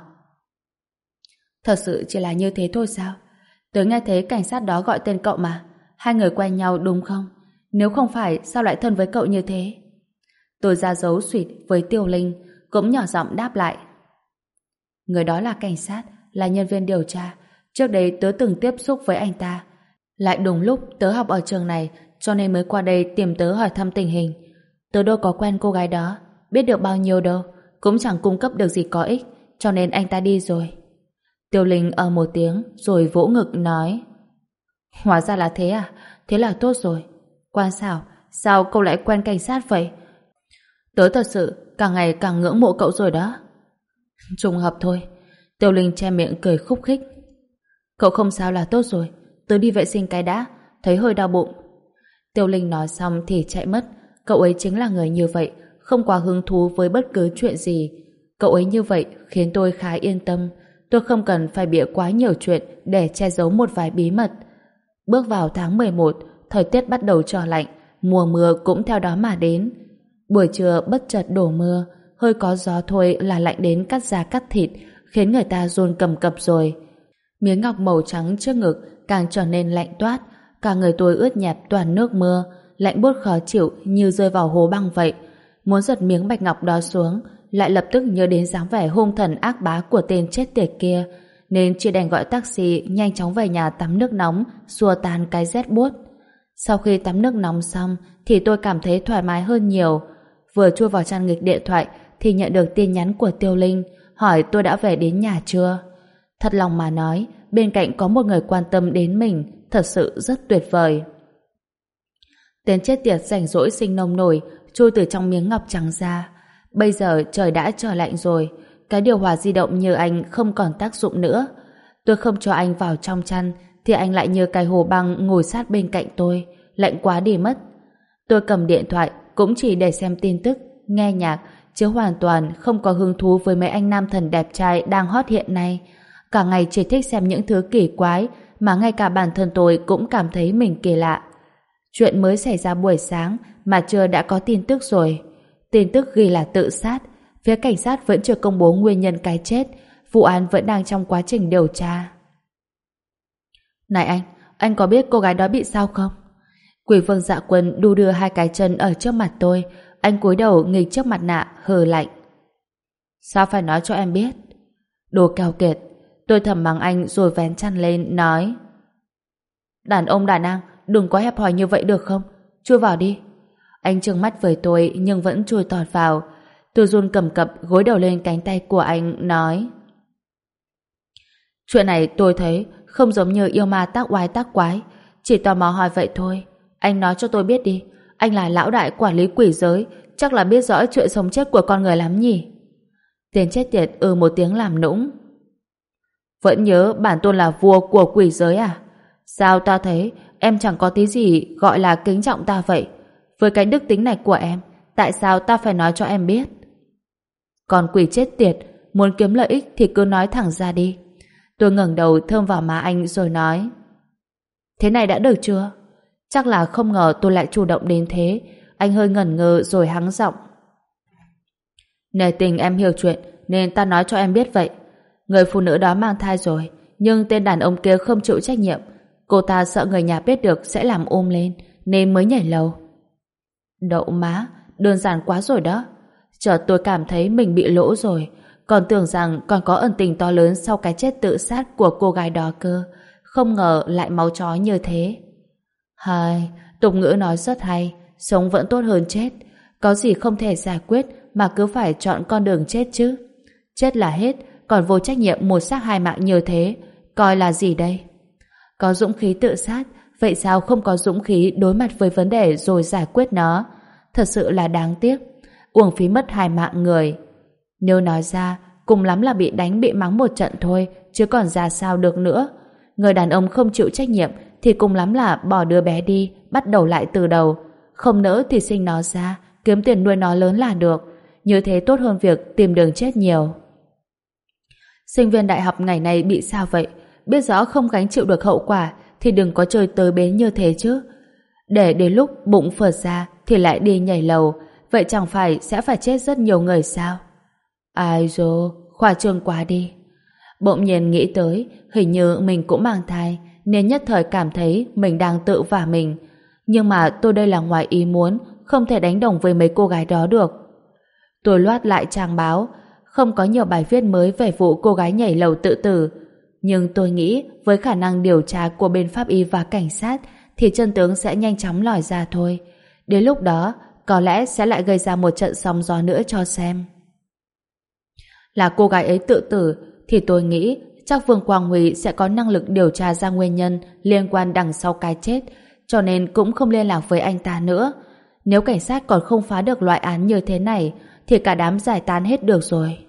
Thật sự chỉ là như thế thôi sao? Tớ nghe thấy cảnh sát đó gọi tên cậu mà. Hai người quen nhau đúng không? Nếu không phải sao lại thân với cậu như thế? Tôi ra dấu suýt với Tiêu Linh, cũng nhỏ giọng đáp lại. Người đó là cảnh sát, là nhân viên điều tra. Trước đây tớ từng tiếp xúc với anh ta. Lại đúng lúc tớ học ở trường này, cho nên mới qua đây tìm tớ hỏi thăm tình hình. Tớ đâu có quen cô gái đó, biết được bao nhiêu đâu, cũng chẳng cung cấp được gì có ích, cho nên anh ta đi rồi. Tiêu Linh ở một tiếng rồi vỗ ngực nói: Hóa ra là thế à? Thế là tốt rồi. Quan xảo, sao cậu lại quen cảnh sát vậy? Tớ thật sự càng ngày càng ngưỡng mộ cậu rồi đó. Trùng hợp thôi. Tiêu Linh che miệng cười khúc khích. Cậu không sao là tốt rồi. Tớ đi vệ sinh cái đã, thấy hơi đau bụng. Tiêu Linh nói xong thì chạy mất. Cậu ấy chính là người như vậy, không quá hứng thú với bất cứ chuyện gì. Cậu ấy như vậy khiến tôi khá yên tâm. Tôi không cần phải bịa quá nhiều chuyện để che giấu một vài bí mật. Bước vào tháng mười một, thời tiết bắt đầu trở lạnh, mùa mưa cũng theo đó mà đến. Buổi trưa bất chợt đổ mưa, hơi có gió thôi là lạnh đến cắt da cắt thịt, khiến người ta run cầm cập rồi. Miếng ngọc màu trắng trước ngực càng trở nên lạnh toát, cả người tôi ướt nhẹp toàn nước mưa, lạnh buốt khó chịu như rơi vào hố băng vậy. Muốn giật miếng bạch ngọc đó xuống, lại lập tức nhớ đến dáng vẻ hung thần ác bá của tên chết tiệt kia, nên chỉ đành gọi taxi nhanh chóng về nhà tắm nước nóng, xua tan cái rét buốt. Sau khi tắm nước nóng xong thì tôi cảm thấy thoải mái hơn nhiều. Vừa chui vào trang nghịch điện thoại thì nhận được tin nhắn của Tiêu Linh hỏi tôi đã về đến nhà chưa. Thật lòng mà nói, bên cạnh có một người quan tâm đến mình thật sự rất tuyệt vời. Tên chết tiệt rảnh rỗi sinh nông nổi chui từ trong miếng ngọc trắng ra. Bây giờ trời đã trở lạnh rồi, cái điều hòa di động như anh không còn tác dụng nữa. Tôi không cho anh vào trong chăn thì anh lại như cái hồ băng ngồi sát bên cạnh tôi, lạnh quá đi mất. Tôi cầm điện thoại cũng chỉ để xem tin tức, nghe nhạc, chứ hoàn toàn không có hứng thú với mấy anh nam thần đẹp trai đang hot hiện nay. Cả ngày chỉ thích xem những thứ kỳ quái mà ngay cả bản thân tôi cũng cảm thấy mình kỳ lạ. Chuyện mới xảy ra buổi sáng mà chưa đã có tin tức rồi. Tin tức ghi là tự sát. Phía cảnh sát vẫn chưa công bố nguyên nhân cái chết. Vụ án vẫn đang trong quá trình điều tra. Này anh, anh có biết cô gái đó bị sao không? Quỷ vương Dạ Quân đu đưa hai cái chân ở trước mặt tôi. Anh cúi đầu nghịch trước mặt nạ, hừ lạnh. Sao phải nói cho em biết? Đồ keo kiệt. Tôi thầm mắng anh rồi vén chăn lên, nói: Đàn ông đàn ang, đừng có hẹp hòi như vậy được không? Chui vào đi. Anh trừng mắt với tôi nhưng vẫn chui tọt vào. Tôi run cầm cập gối đầu lên cánh tay của anh, nói: Chuyện này tôi thấy không giống như yêu ma tác oai tác quái, chỉ tò mò hỏi vậy thôi. Anh nói cho tôi biết đi, anh là lão đại quản lý quỷ giới, chắc là biết rõ chuyện sống chết của con người lắm nhỉ? Tên chết tiệt ừ một tiếng làm nũng. Vẫn nhớ bản tôn là vua của quỷ giới à? Sao ta thấy em chẳng có tí gì gọi là kính trọng ta vậy? Với cái đức tính này của em, tại sao ta phải nói cho em biết? Còn quỷ chết tiệt, muốn kiếm lợi ích thì cứ nói thẳng ra đi. Tôi ngẩng đầu thơm vào má anh rồi nói: Thế này đã được chưa? Chắc là không ngờ tôi lại chủ động đến thế. Anh hơi ngẩn ngơ rồi hắng giọng: Nể tình em hiểu chuyện nên ta nói cho em biết vậy. Người phụ nữ đó mang thai rồi, nhưng tên đàn ông kia không chịu trách nhiệm. Cô ta sợ người nhà biết được sẽ làm ôm lên nên mới nhảy lầu. Đậu má, đơn giản quá rồi đó. Chợt tôi cảm thấy mình bị lỗ rồi, còn tưởng rằng còn có ẩn tình to lớn sau cái chết tự sát của cô gái đó cơ. Không ngờ lại máu chó như thế. Hay, tục ngữ nói rất hay, sống vẫn tốt hơn chết. Có gì không thể giải quyết mà cứ phải chọn con đường chết chứ. Chết là hết, còn vô trách nhiệm một xác hai mạng như thế, coi là gì đây? Có dũng khí tự sát, vậy sao không có dũng khí đối mặt với vấn đề rồi giải quyết nó? Thật sự là đáng tiếc, uổng phí mất hai mạng người. Nếu nói ra, cùng lắm là bị đánh bị mắng một trận thôi, chứ còn ra sao được nữa. Người đàn ông không chịu trách nhiệm thì cùng lắm là bỏ đứa bé đi, bắt đầu lại từ đầu. Không nỡ thì sinh nó ra, kiếm tiền nuôi nó lớn là được. Như thế tốt hơn việc tìm đường chết nhiều. Sinh viên đại học ngày nay bị sao vậy? Biết rõ không gánh chịu được hậu quả thì đừng có chơi tới bến như thế chứ. Để đến lúc bụng phở ra thì lại đi nhảy lầu, vậy chẳng phải sẽ phải chết rất nhiều người sao? Ai dô, khoa trương quá đi. Bỗng nhiên nghĩ tới hình như mình cũng mang thai nên nhất thời cảm thấy mình đang tự vả mình. Nhưng mà tôi đây là ngoài ý muốn, không thể đánh đồng với mấy cô gái đó được. Tôi loát lại trang báo, không có nhiều bài viết mới về vụ cô gái nhảy lầu tự tử. Nhưng tôi nghĩ với khả năng điều tra của bên pháp y và cảnh sát thì chân tướng sẽ nhanh chóng lòi ra thôi. Đến lúc đó, có lẽ sẽ lại gây ra một trận sóng gió nữa cho xem. Là cô gái ấy tự tử thì tôi nghĩ chắc Vương Quang Huy sẽ có năng lực điều tra ra nguyên nhân liên quan đằng sau cái chết, cho nên cũng không liên lạc với anh ta nữa. Nếu cảnh sát còn không phá được loại án như thế này thì cả đám giải tán hết được rồi.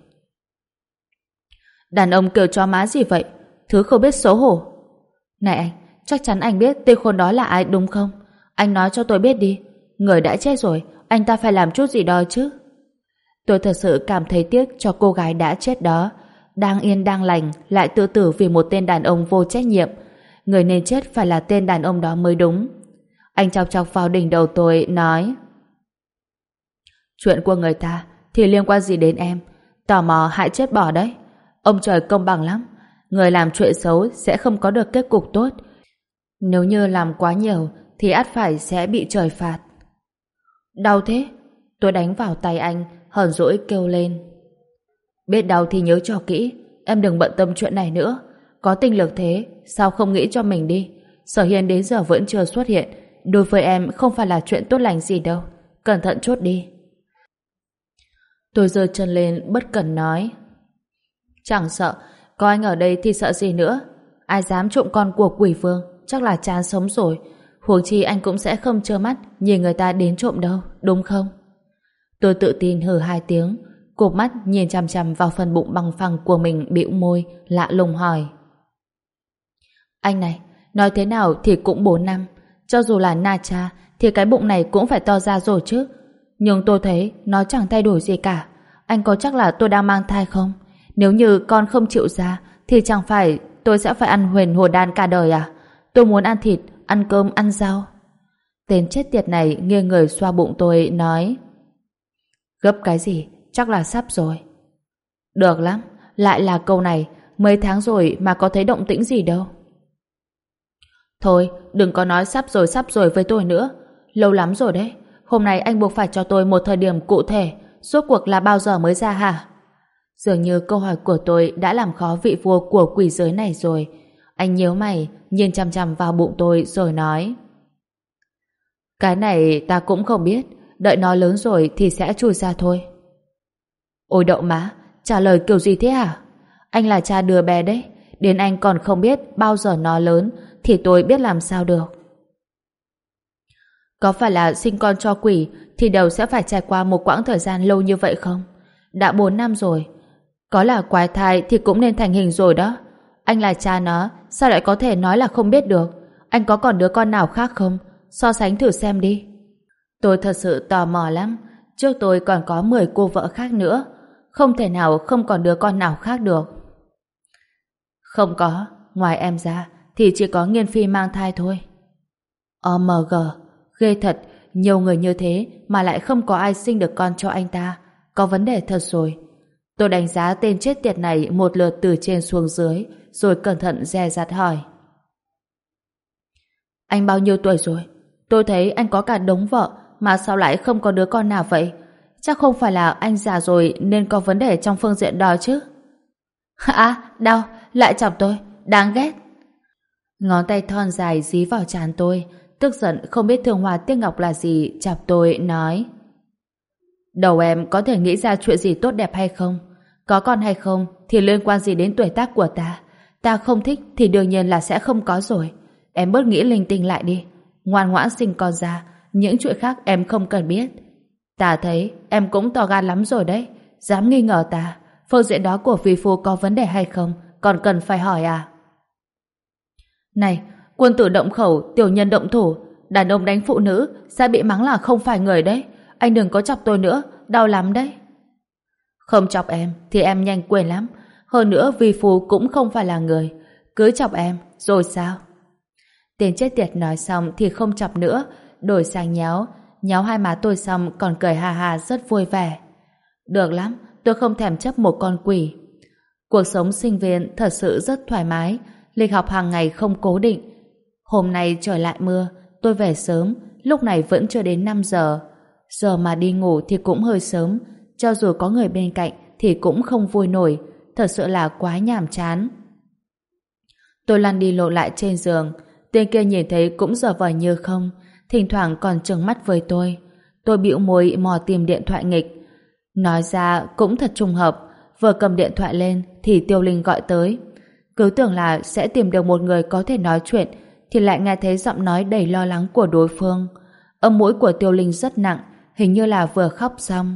Đàn ông kêu chó má gì vậy? Thứ không biết xấu hổ. Này anh, chắc chắn anh biết tên khốn đó là ai đúng không? Anh nói cho tôi biết đi. Người đã chết rồi, anh ta phải làm chút gì đó chứ. Tôi thật sự cảm thấy tiếc cho cô gái đã chết đó. Đang yên đang lành lại tự tử vì một tên đàn ông vô trách nhiệm. Người nên chết phải là tên đàn ông đó mới đúng. Anh chọc chọc vào đỉnh đầu tôi, nói: Chuyện của người ta thì liên quan gì đến em? Tò mò hại chết bỏ đấy. Ông trời công bằng lắm. Người làm chuyện xấu sẽ không có được kết cục tốt. Nếu như làm quá nhiều thì ắt phải sẽ bị trời phạt. Đau thế? Tôi đánh vào tay anh, hờn dỗi kêu lên. Biết đau thì nhớ cho kỹ, em đừng bận tâm chuyện này nữa. Có tinh lực thế, sao không nghĩ cho mình đi? Sở Hiên đến giờ vẫn chưa xuất hiện, đối với em không phải là chuyện tốt lành gì đâu. Cẩn thận chút đi. Tôi giơ chân lên bất cần nói: Chẳng sợ, có anh ở đây thì sợ gì nữa. Ai dám trộm con của quỷ vương chắc là chán sống rồi. Huống chi anh cũng sẽ không trơ mắt nhìn người ta đến trộm đâu, đúng không? Tôi tự tin hừ hai tiếng. Cụp mắt nhìn chằm chằm vào phần bụng bằng phẳng của mình, bĩu môi, lạ lùng hỏi. Anh này, nói thế nào thì cũng bốn năm. Cho dù là na cha thì cái bụng này cũng phải to ra rồi chứ. Nhưng tôi thấy nó chẳng thay đổi gì cả. Anh có chắc là tôi đang mang thai không? Nếu như con không chịu ra thì chẳng phải tôi sẽ phải ăn huyền hồ đan cả đời à? Tôi muốn ăn thịt, ăn cơm, ăn rau. Tên chết tiệt này nghiêng người xoa bụng tôi, nói: Gấp cái gì? Chắc là sắp rồi. Được lắm, lại là câu này. Mấy tháng rồi mà có thấy động tĩnh gì đâu. Thôi, đừng có nói sắp rồi sắp rồi với tôi nữa. Lâu lắm rồi đấy. Hôm nay anh buộc phải cho tôi một thời điểm cụ thể. Rốt cuộc là bao giờ mới ra hả? Dường như câu hỏi của tôi đã làm khó vị vua của quỷ giới này rồi. Anh nhíu mày, nhìn chằm chằm vào bụng tôi rồi nói: Cái này ta cũng không biết. Đợi nó lớn rồi thì sẽ chui ra thôi. Ôi đậu má, trả lời kiểu gì thế hả? Anh là cha đứa bé đấy. Đến anh còn không biết bao giờ nó lớn thì tôi biết làm sao được. Có phải là sinh con cho quỷ thì đều sẽ phải trải qua một quãng thời gian lâu như vậy không? Đã bốn năm rồi. Có là quái thai thì cũng nên thành hình rồi đó. Anh là cha nó, sao lại có thể nói là không biết được? Anh có còn đứa con nào khác không? So sánh thử xem đi. Tôi thật sự tò mò lắm. Trước tôi còn có mười cô vợ khác nữa. Không thể nào không còn đứa con nào khác được. Không có, ngoài em ra thì chỉ có Nghiên Phi mang thai thôi. ô em giê, ghê thật, nhiều người như thế mà lại không có ai sinh được con cho anh ta. Có vấn đề thật rồi. Tôi đánh giá tên chết tiệt này một lượt từ trên xuống dưới, rồi cẩn thận dè dặt hỏi: Anh bao nhiêu tuổi rồi? Tôi thấy anh có cả đống vợ mà sao lại không có đứa con nào vậy? Chắc không phải là anh già rồi nên có vấn đề trong phương diện đó chứ? À, đau, lại chọc tôi, đáng ghét. Ngón tay thon dài dí vào trán tôi, tức giận không biết thương hoa tiếc ngọc là gì, chọc tôi, nói: Đầu em có thể nghĩ ra chuyện gì tốt đẹp hay không? Có con hay không thì liên quan gì đến tuổi tác của ta? Ta không thích thì đương nhiên là sẽ không có rồi. Em bớt nghĩ linh tinh lại đi. Ngoan ngoãn sinh con ra, những chuyện khác em không cần biết. Ta thấy em cũng to gan lắm rồi đấy. Dám nghi ngờ ta. Phương diện đó của phi phu có vấn đề hay không còn cần phải hỏi à? Này, quân tử động khẩu, tiểu nhân động thủ. Đàn ông đánh phụ nữ sẽ bị mắng là không phải người đấy. Anh đừng có chọc tôi nữa, đau lắm đấy. Không chọc em thì em nhanh quên lắm. Hơn nữa vi phu cũng không phải là người. Cứ chọc em, rồi sao? Tên chết tiệt nói xong thì không chọc nữa, đổi sang nhéo. Nhéo hai má tôi xong còn cười hà hà rất vui vẻ. Được lắm, tôi không thèm chấp một con quỷ. Cuộc sống sinh viên thật sự rất thoải mái. Lịch học hàng ngày không cố định. Hôm nay trời lại mưa, tôi về sớm, lúc này vẫn chưa đến năm giờ. Giờ mà đi ngủ thì cũng hơi sớm, cho dù có người bên cạnh thì cũng không vui nổi, thật sự là quá nhàm chán. Tôi lăn đi lộ lại trên giường, tên kia nhìn thấy cũng giờ vờ như không, thỉnh thoảng còn trừng mắt với tôi. Tôi bĩu môi mò tìm điện thoại nghịch. Nói ra cũng thật trùng hợp, vừa cầm điện thoại lên thì Tiêu Linh gọi tới. Cứ tưởng là sẽ tìm được một người có thể nói chuyện thì lại nghe thấy giọng nói đầy lo lắng của đối phương. Âm mũi của Tiêu Linh rất nặng, hình như là vừa khóc xong.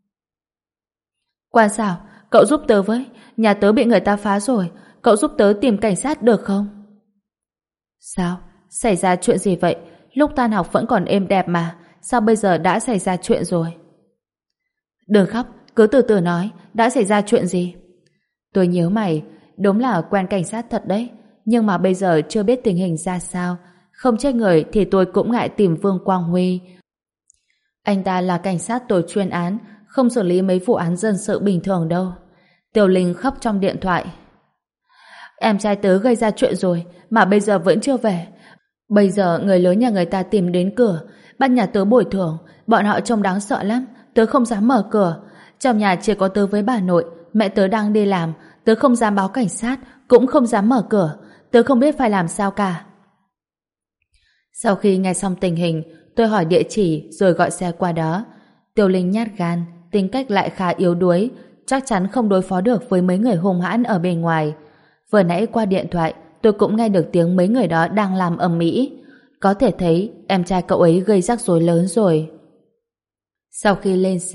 Quan Sảo, cậu giúp tớ với, nhà tớ bị người ta phá rồi, cậu giúp tớ tìm cảnh sát được không? Sao? Xảy ra chuyện gì vậy? Lúc tan học vẫn còn êm đẹp mà, sao bây giờ đã xảy ra chuyện rồi? Đừng khóc, cứ từ từ nói, đã xảy ra chuyện gì? Tôi nhíu mày, đúng là quen cảnh sát thật đấy, nhưng mà bây giờ chưa biết tình hình ra sao. Không chết người thì tôi cũng ngại tìm Vương Quang Huy. Anh ta là cảnh sát tổ chuyên án, không xử lý mấy vụ án dân sự bình thường đâu. Tiểu Linh khóc trong điện thoại. Em trai tớ gây ra chuyện rồi mà bây giờ vẫn chưa về. Bây giờ người lớn nhà người ta tìm đến cửa, bắt nhà tớ bồi thường. Bọn họ trông đáng sợ lắm, tớ không dám mở cửa. Trong nhà chỉ có tớ với bà nội, mẹ tớ đang đi làm, tớ không dám báo cảnh sát, cũng không dám mở cửa. Tớ không biết phải làm sao cả. Sau khi nghe xong tình hình, tôi hỏi địa chỉ rồi gọi xe qua đó. Tiểu Linh nhát gan, tính cách lại khá yếu đuối, chắc chắn không đối phó được với mấy người hung hãn ở bên ngoài. Vừa nãy qua điện thoại, tôi cũng nghe được tiếng mấy người đó đang làm ầm ĩ. Có thể thấy em trai cậu ấy gây rắc rối lớn rồi. Sau khi lên xe,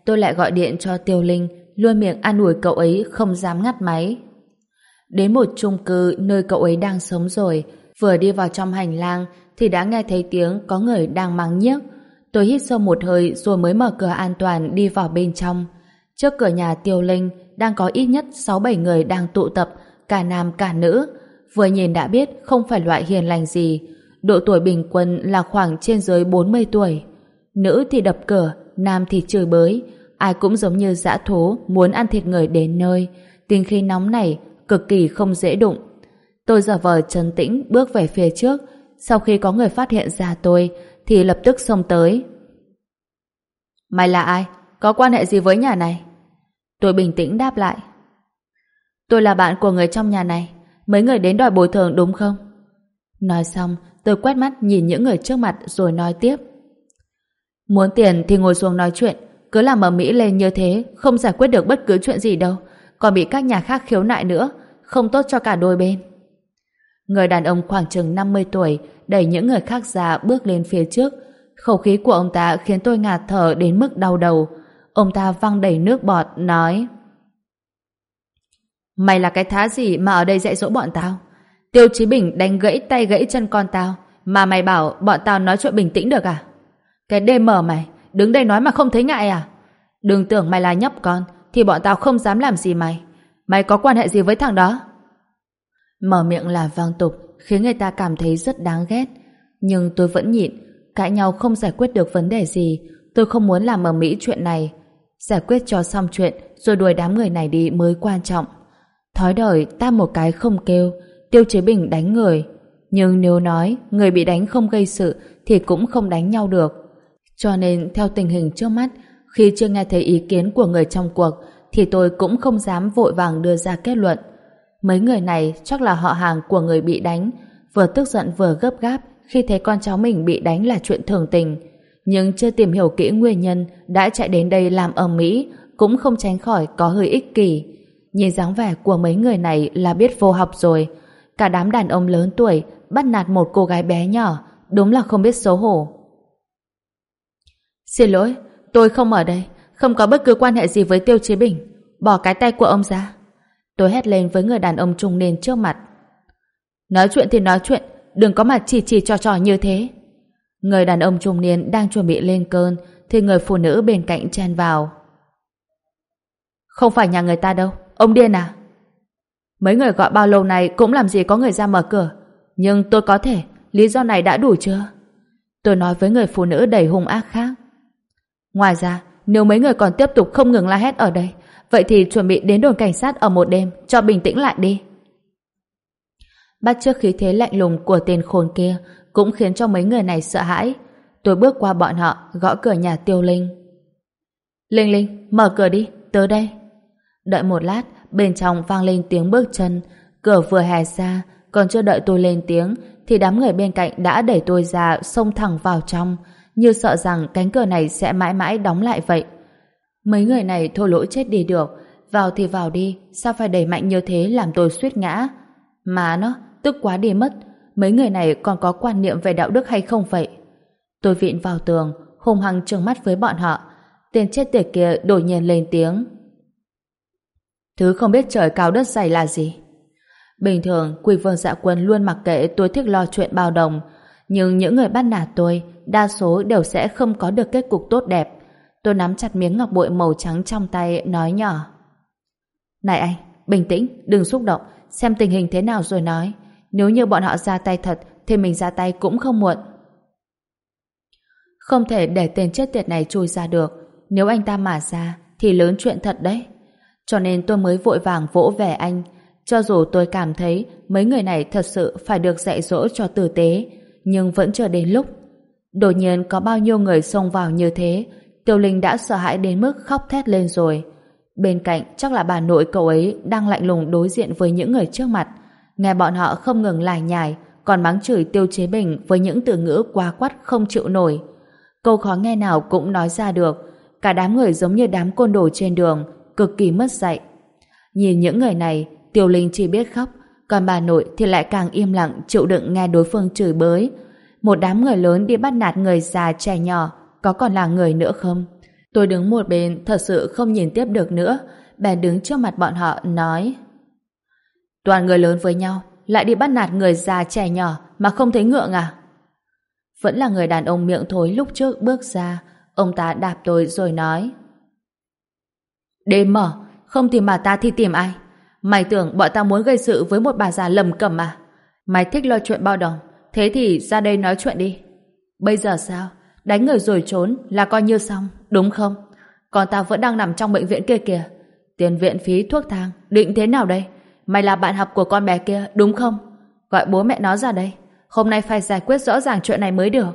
tôi lại gọi điện cho Tiêu Linh, luôn miệng an ủi cậu ấy không dám ngắt máy. Đến một chung cư nơi cậu ấy đang sống rồi, vừa đi vào trong hành lang thì đã nghe thấy tiếng có người đang mắng nhiếc. Tôi hít sâu một hơi rồi mới mở cửa an toàn đi vào bên trong. Trước cửa nhà Tiêu Linh đang có ít nhất sáu bảy người đang tụ tập, cả nam cả nữ. Vừa nhìn đã biết không phải loại hiền lành gì. Độ tuổi bình quân là khoảng trên dưới bốn mươi tuổi. Nữ thì đập cửa, nam thì chửi bới. Ai cũng giống như dã thú muốn ăn thịt người đến nơi. Tính khí nóng này cực kỳ không dễ đụng. Tôi giả vờ trấn tĩnh bước về phía trước. Sau khi có người phát hiện ra tôi thì lập tức xông tới. Mày là ai? Có quan hệ gì với nhà này? Tôi bình tĩnh đáp lại. Tôi là bạn của người trong nhà này. Mấy người đến đòi bồi thường đúng không? Nói xong, tôi quét mắt nhìn những người trước mặt rồi nói tiếp. Muốn tiền thì ngồi xuống nói chuyện. Cứ làm ầm ĩ lên như thế không giải quyết được bất cứ chuyện gì đâu. Còn bị các nhà khác khiếu nại nữa, không tốt cho cả đôi bên. Người đàn ông khoảng chừng năm mươi tuổi đẩy những người khác ra bước lên phía trước. Khẩu khí của ông ta khiến tôi ngạt thở đến mức đau đầu. Ông ta văng đầy nước bọt nói: Mày là cái thá gì mà ở đây dạy dỗ bọn tao? Tiêu Chí Bình đánh gãy tay gãy chân con tao mà mày bảo bọn tao nói chuyện bình tĩnh được à? Cái đê mờ mày đứng đây nói mà không thấy ngại à? Đừng tưởng mày là nhóc con thì bọn tao không dám làm gì mày. Mày có quan hệ gì với thằng đó? Mở miệng là vang tục khiến người ta cảm thấy rất đáng ghét. Nhưng tôi vẫn nhịn. Cãi nhau không giải quyết được vấn đề gì. Tôi không muốn làm ầm ĩ chuyện này. Giải quyết cho xong chuyện rồi đuổi đám người này đi mới quan trọng. Thói đời ta một cái không kêu. Tiêu Chí Bình đánh người. Nhưng nếu nói người bị đánh không gây sự thì cũng không đánh nhau được. Cho nên theo tình hình trước mắt, khi chưa nghe thấy ý kiến của người trong cuộc thì tôi cũng không dám vội vàng đưa ra kết luận. Mấy người này chắc là họ hàng của người bị đánh, vừa tức giận vừa gấp gáp khi thấy con cháu mình bị đánh là chuyện thường tình. Nhưng chưa tìm hiểu kỹ nguyên nhân đã chạy đến đây làm ầm ĩ, cũng không tránh khỏi có hơi ích kỷ. Nhìn dáng vẻ của mấy người này là biết vô học rồi. Cả đám đàn ông lớn tuổi bắt nạt một cô gái bé nhỏ, đúng là không biết xấu hổ. Xin lỗi, tôi không ở đây, không có bất cứ quan hệ gì với Tiêu Chí Bình. Bỏ cái tay của ông ra. Tôi hét lên với người đàn ông trung niên trước mặt. Nói chuyện thì nói chuyện, đừng có mà chỉ chỉ trò trò như thế. Người đàn ông trung niên đang chuẩn bị lên cơn thì người phụ nữ bên cạnh chen vào. Không phải nhà người ta đâu, ông điên à? Mấy người gọi bao lâu này cũng làm gì có người ra mở cửa. Nhưng tôi có thể, lý do này đã đủ chưa? Tôi nói với người phụ nữ đầy hung ác khác. Ngoài ra, nếu mấy người còn tiếp tục không ngừng la hét ở đây, vậy thì chuẩn bị đến đồn cảnh sát ở một đêm cho bình tĩnh lại đi. Bắt chước khí thế lạnh lùng của tên khốn kia cũng khiến cho mấy người này sợ hãi. Tôi bước qua bọn họ, gõ cửa nhà Tiêu Linh. Linh Linh, mở cửa đi, tới đây. Đợi một lát, bên trong vang lên tiếng bước chân. Cửa vừa hé ra, còn chưa đợi tôi lên tiếng thì đám người bên cạnh đã đẩy tôi ra, xông thẳng vào trong, như sợ rằng cánh cửa này sẽ mãi mãi đóng lại vậy. Mấy người này thô lỗ chết đi được, vào thì vào đi, sao phải đẩy mạnh như thế làm tôi suýt ngã. Mà nó, tức quá đi mất, mấy người này còn có quan niệm về đạo đức hay không vậy? Tôi vịn vào tường, hung hăng trừng mắt với bọn họ. Tên chết tiệt kia đột nhiên lên tiếng. Thứ không biết trời cao đất dày là gì? Bình thường, Quỷ Vương Dạ Quân luôn mặc kệ tôi thích lo chuyện bao đồng, nhưng những người bắt nạt tôi, đa số đều sẽ không có được kết cục tốt đẹp. Tôi nắm chặt miếng ngọc bội màu trắng trong tay, nói nhỏ. Này anh, bình tĩnh, đừng xúc động, xem tình hình thế nào rồi nói. Nếu như bọn họ ra tay thật, thì mình ra tay cũng không muộn. Không thể để tên chết tiệt này chui ra được. Nếu anh ta mà ra, thì lớn chuyện thật đấy. Cho nên tôi mới vội vàng vỗ về anh. Cho dù tôi cảm thấy mấy người này thật sự phải được dạy dỗ cho tử tế, nhưng vẫn chưa đến lúc. Đột nhiên có bao nhiêu người xông vào như thế, Tiêu Linh đã sợ hãi đến mức khóc thét lên rồi. Bên cạnh chắc là bà nội cậu ấy đang lạnh lùng đối diện với những người trước mặt. Nghe bọn họ không ngừng lải nhải, còn mắng chửi Tiêu Chí Bình với những từ ngữ quá quắt không chịu nổi. Câu khó nghe nào cũng nói ra được. Cả đám người giống như đám côn đồ trên đường, cực kỳ mất dạy. Nhìn những người này, Tiêu Linh chỉ biết khóc, còn bà nội thì lại càng im lặng chịu đựng nghe đối phương chửi bới. Một đám người lớn đi bắt nạt người già trẻ nhỏ, có còn là người nữa không? Tôi đứng một bên thật sự không nhìn tiếp được nữa, bèn đứng trước mặt bọn họ nói: Toàn người lớn với nhau lại đi bắt nạt người già trẻ nhỏ mà không thấy ngượng à? Vẫn là người đàn ông miệng thối lúc trước bước ra. Ông ta đạp tôi rồi nói: Đêm mở, không tìm bà ta thì tìm ai? Mày tưởng bọn ta muốn gây sự với một bà già lầm cẩm à? Mày thích lo chuyện bao đồng, thế thì ra đây nói chuyện đi. Bây giờ sao? Đánh người rồi trốn là coi như xong, đúng không? Còn tao vẫn đang nằm trong bệnh viện kia kìa. Tiền viện phí thuốc thang định thế nào đây? Mày là bạn học của con bé kia, đúng không? Gọi bố mẹ nó ra đây. Hôm nay phải giải quyết rõ ràng chuyện này mới được.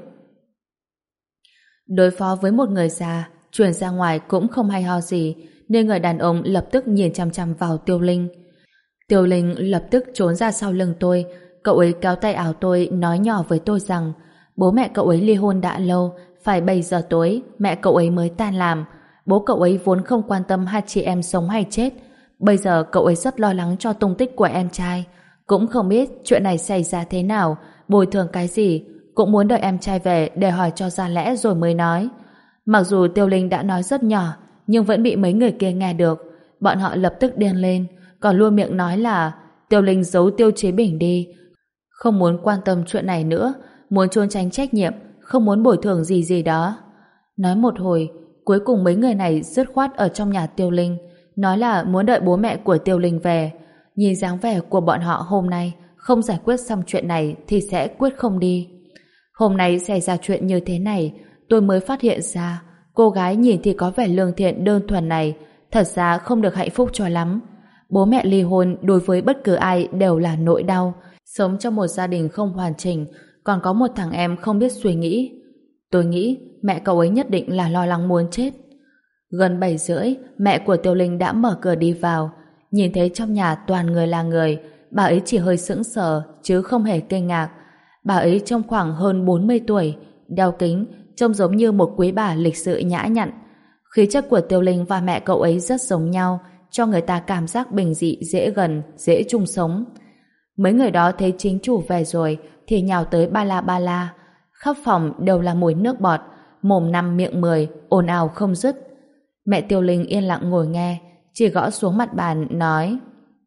Đối phó với một người già, truyền ra ngoài cũng không hay ho gì, nên người đàn ông lập tức nhìn chằm chằm vào Tiêu Linh. Tiêu Linh lập tức trốn ra sau lưng tôi. Cậu ấy kéo tay áo tôi, nói nhỏ với tôi rằng bố mẹ cậu ấy ly hôn đã lâu, phải bảy giờ tối mẹ cậu ấy mới tan làm. Bố cậu ấy vốn không quan tâm hai chị em sống hay chết. Bây giờ cậu ấy rất lo lắng cho tung tích của em trai, cũng không biết chuyện này xảy ra thế nào, bồi thường cái gì, cũng muốn đợi em trai về để hỏi cho ra lẽ rồi mới nói. Mặc dù Tiêu Linh đã nói rất nhỏ, nhưng vẫn bị mấy người kia nghe được. Bọn họ lập tức điên lên, còn luôn miệng nói là Tiêu Linh giấu Tiêu Chí Bình đi, không muốn quan tâm chuyện này nữa, muốn trốn tránh trách nhiệm, không muốn bồi thường gì gì đó. Nói một hồi, cuối cùng mấy người này dứt khoát ở trong nhà Tiêu Linh, nói là muốn đợi bố mẹ của Tiêu Linh về. Nhìn dáng vẻ của bọn họ hôm nay, không giải quyết xong chuyện này thì sẽ quyết không đi. Hôm nay xảy ra chuyện như thế này, tôi mới phát hiện ra cô gái nhìn thì có vẻ lương thiện đơn thuần này thật ra không được hạnh phúc cho lắm. Bố mẹ ly hôn đối với bất cứ ai đều là nỗi đau. Sống trong một gia đình không hoàn chỉnh, còn có một thằng em không biết suy nghĩ. Tôi nghĩ mẹ cậu ấy nhất định là lo lắng muốn chết. Gần bảy rưỡi, mẹ của Tiêu Linh đã mở cửa đi vào. Nhìn thấy trong nhà toàn người là người, bà ấy chỉ hơi sững sờ chứ không hề kinh ngạc. Bà ấy trông khoảng hơn bốn mươi tuổi, đeo kính, trông giống như một quý bà lịch sự nhã nhặn. Khí chất của Tiêu Linh và mẹ cậu ấy rất giống nhau, cho người ta cảm giác bình dị, dễ gần, dễ chung sống. Mấy người đó thấy chính chủ về rồi thì nhào tới ba la ba la. Khắp phòng đều là mùi nước bọt, mồm năm miệng mười, ồn ào không dứt. Mẹ Tiêu Linh yên lặng ngồi nghe, chỉ gõ xuống mặt bàn nói: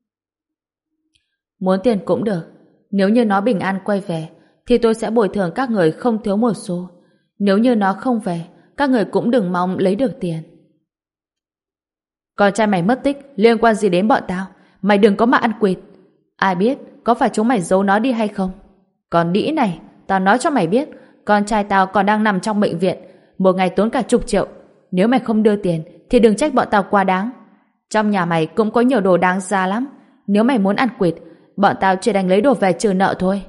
Muốn tiền cũng được, nếu như nó bình an quay về thì tôi sẽ bồi thường các người không thiếu một xu. Nếu như nó không về, các người cũng đừng mong lấy được tiền. Con trai mày mất tích liên quan gì đến bọn tao? Mày đừng có mà ăn quỵt. Ai biết có phải chúng mày giấu nó đi hay không? Còn đĩ này, tao nói cho mày biết, con trai tao còn đang nằm trong bệnh viện, một ngày tốn cả chục triệu. Nếu mày không đưa tiền thì đừng trách bọn tao quá đáng. Trong nhà mày cũng có nhiều đồ đáng giá lắm. Nếu mày muốn ăn quỵt, bọn tao chỉ đành lấy đồ về trừ nợ thôi.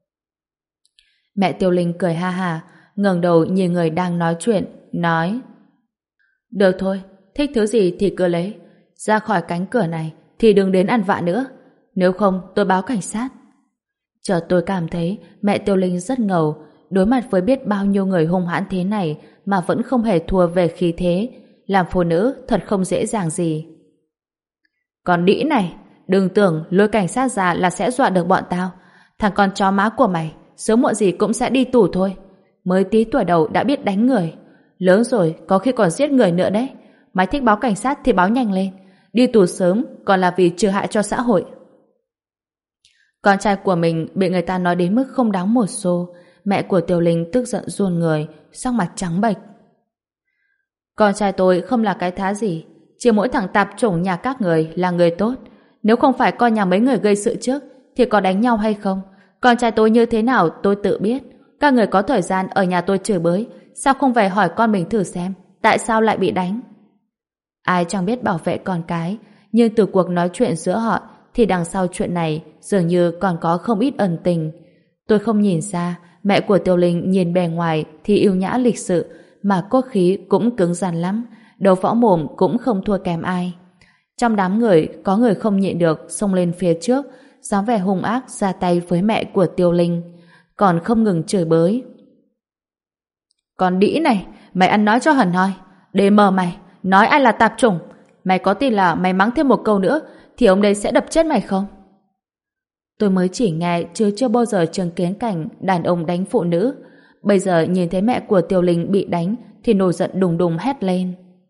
Mẹ Tiêu Linh cười ha ha, ngẩng đầu nhìn người đang nói chuyện, nói: Được thôi, thích thứ gì thì cứ lấy. Ra khỏi cánh cửa này thì đừng đến ăn vạ nữa, nếu không tôi báo cảnh sát. Chợt tôi cảm thấy mẹ Tiêu Linh rất ngầu, đối mặt với biết bao nhiêu người hung hãn thế này mà vẫn không hề thua về khí thế. Làm phụ nữ thật không dễ dàng gì. Còn đĩ này, đừng tưởng lôi cảnh sát ra là sẽ dọa được bọn tao. Thằng con chó má của mày sớm muộn gì cũng sẽ đi tù thôi. Mới tí tuổi đầu đã biết đánh người, lớn rồi có khi còn giết người nữa đấy. Mày thích báo cảnh sát thì báo nhanh lên. Đi tù sớm còn là vì trừ hại cho xã hội. Con trai của mình bị người ta nói đến mức không đáng một xu. Mẹ của Tiêu Linh tức giận run người, sắc mặt trắng bệch. Con trai tôi không là cái thá gì, chỉ mỗi thằng tạp chủng nhà các người là người tốt. Nếu không phải con nhà mấy người gây sự trước thì có đánh nhau hay không? Con trai tôi như thế nào tôi tự biết. Các người có thời gian ở nhà tôi chửi bới, sao không về hỏi con mình thử xem tại sao lại bị đánh? Ai chẳng biết bảo vệ con cái, nhưng từ cuộc nói chuyện giữa họ thì đằng sau chuyện này dường như còn có không ít ẩn tình. Tôi không nhìn ra mẹ của Tiêu Linh nhìn bề ngoài thì yêu nhã lịch sự, mà cốt khí cũng cứng rắn lắm, đầu võ mồm cũng không thua kém ai. Trong đám người có người không nhịn được xông lên phía trước, dáng vẻ hung ác ra tay với mẹ của Tiêu Linh, còn không ngừng chửi bới. Còn đĩ này, mày ăn nói cho hẳn hoi, để mờ mày nói ai là tạp chủng. Mày có tin là mày mắng thêm một câu nữa thì ông đây sẽ đập chết mày không? Tôi mới chỉ nghe chứ chưa bao giờ chứng kiến cảnh đàn ông đánh phụ nữ. Bây giờ nhìn thấy mẹ của Tiêu Linh bị đánh thì nổi giận đùng đùng hét lên.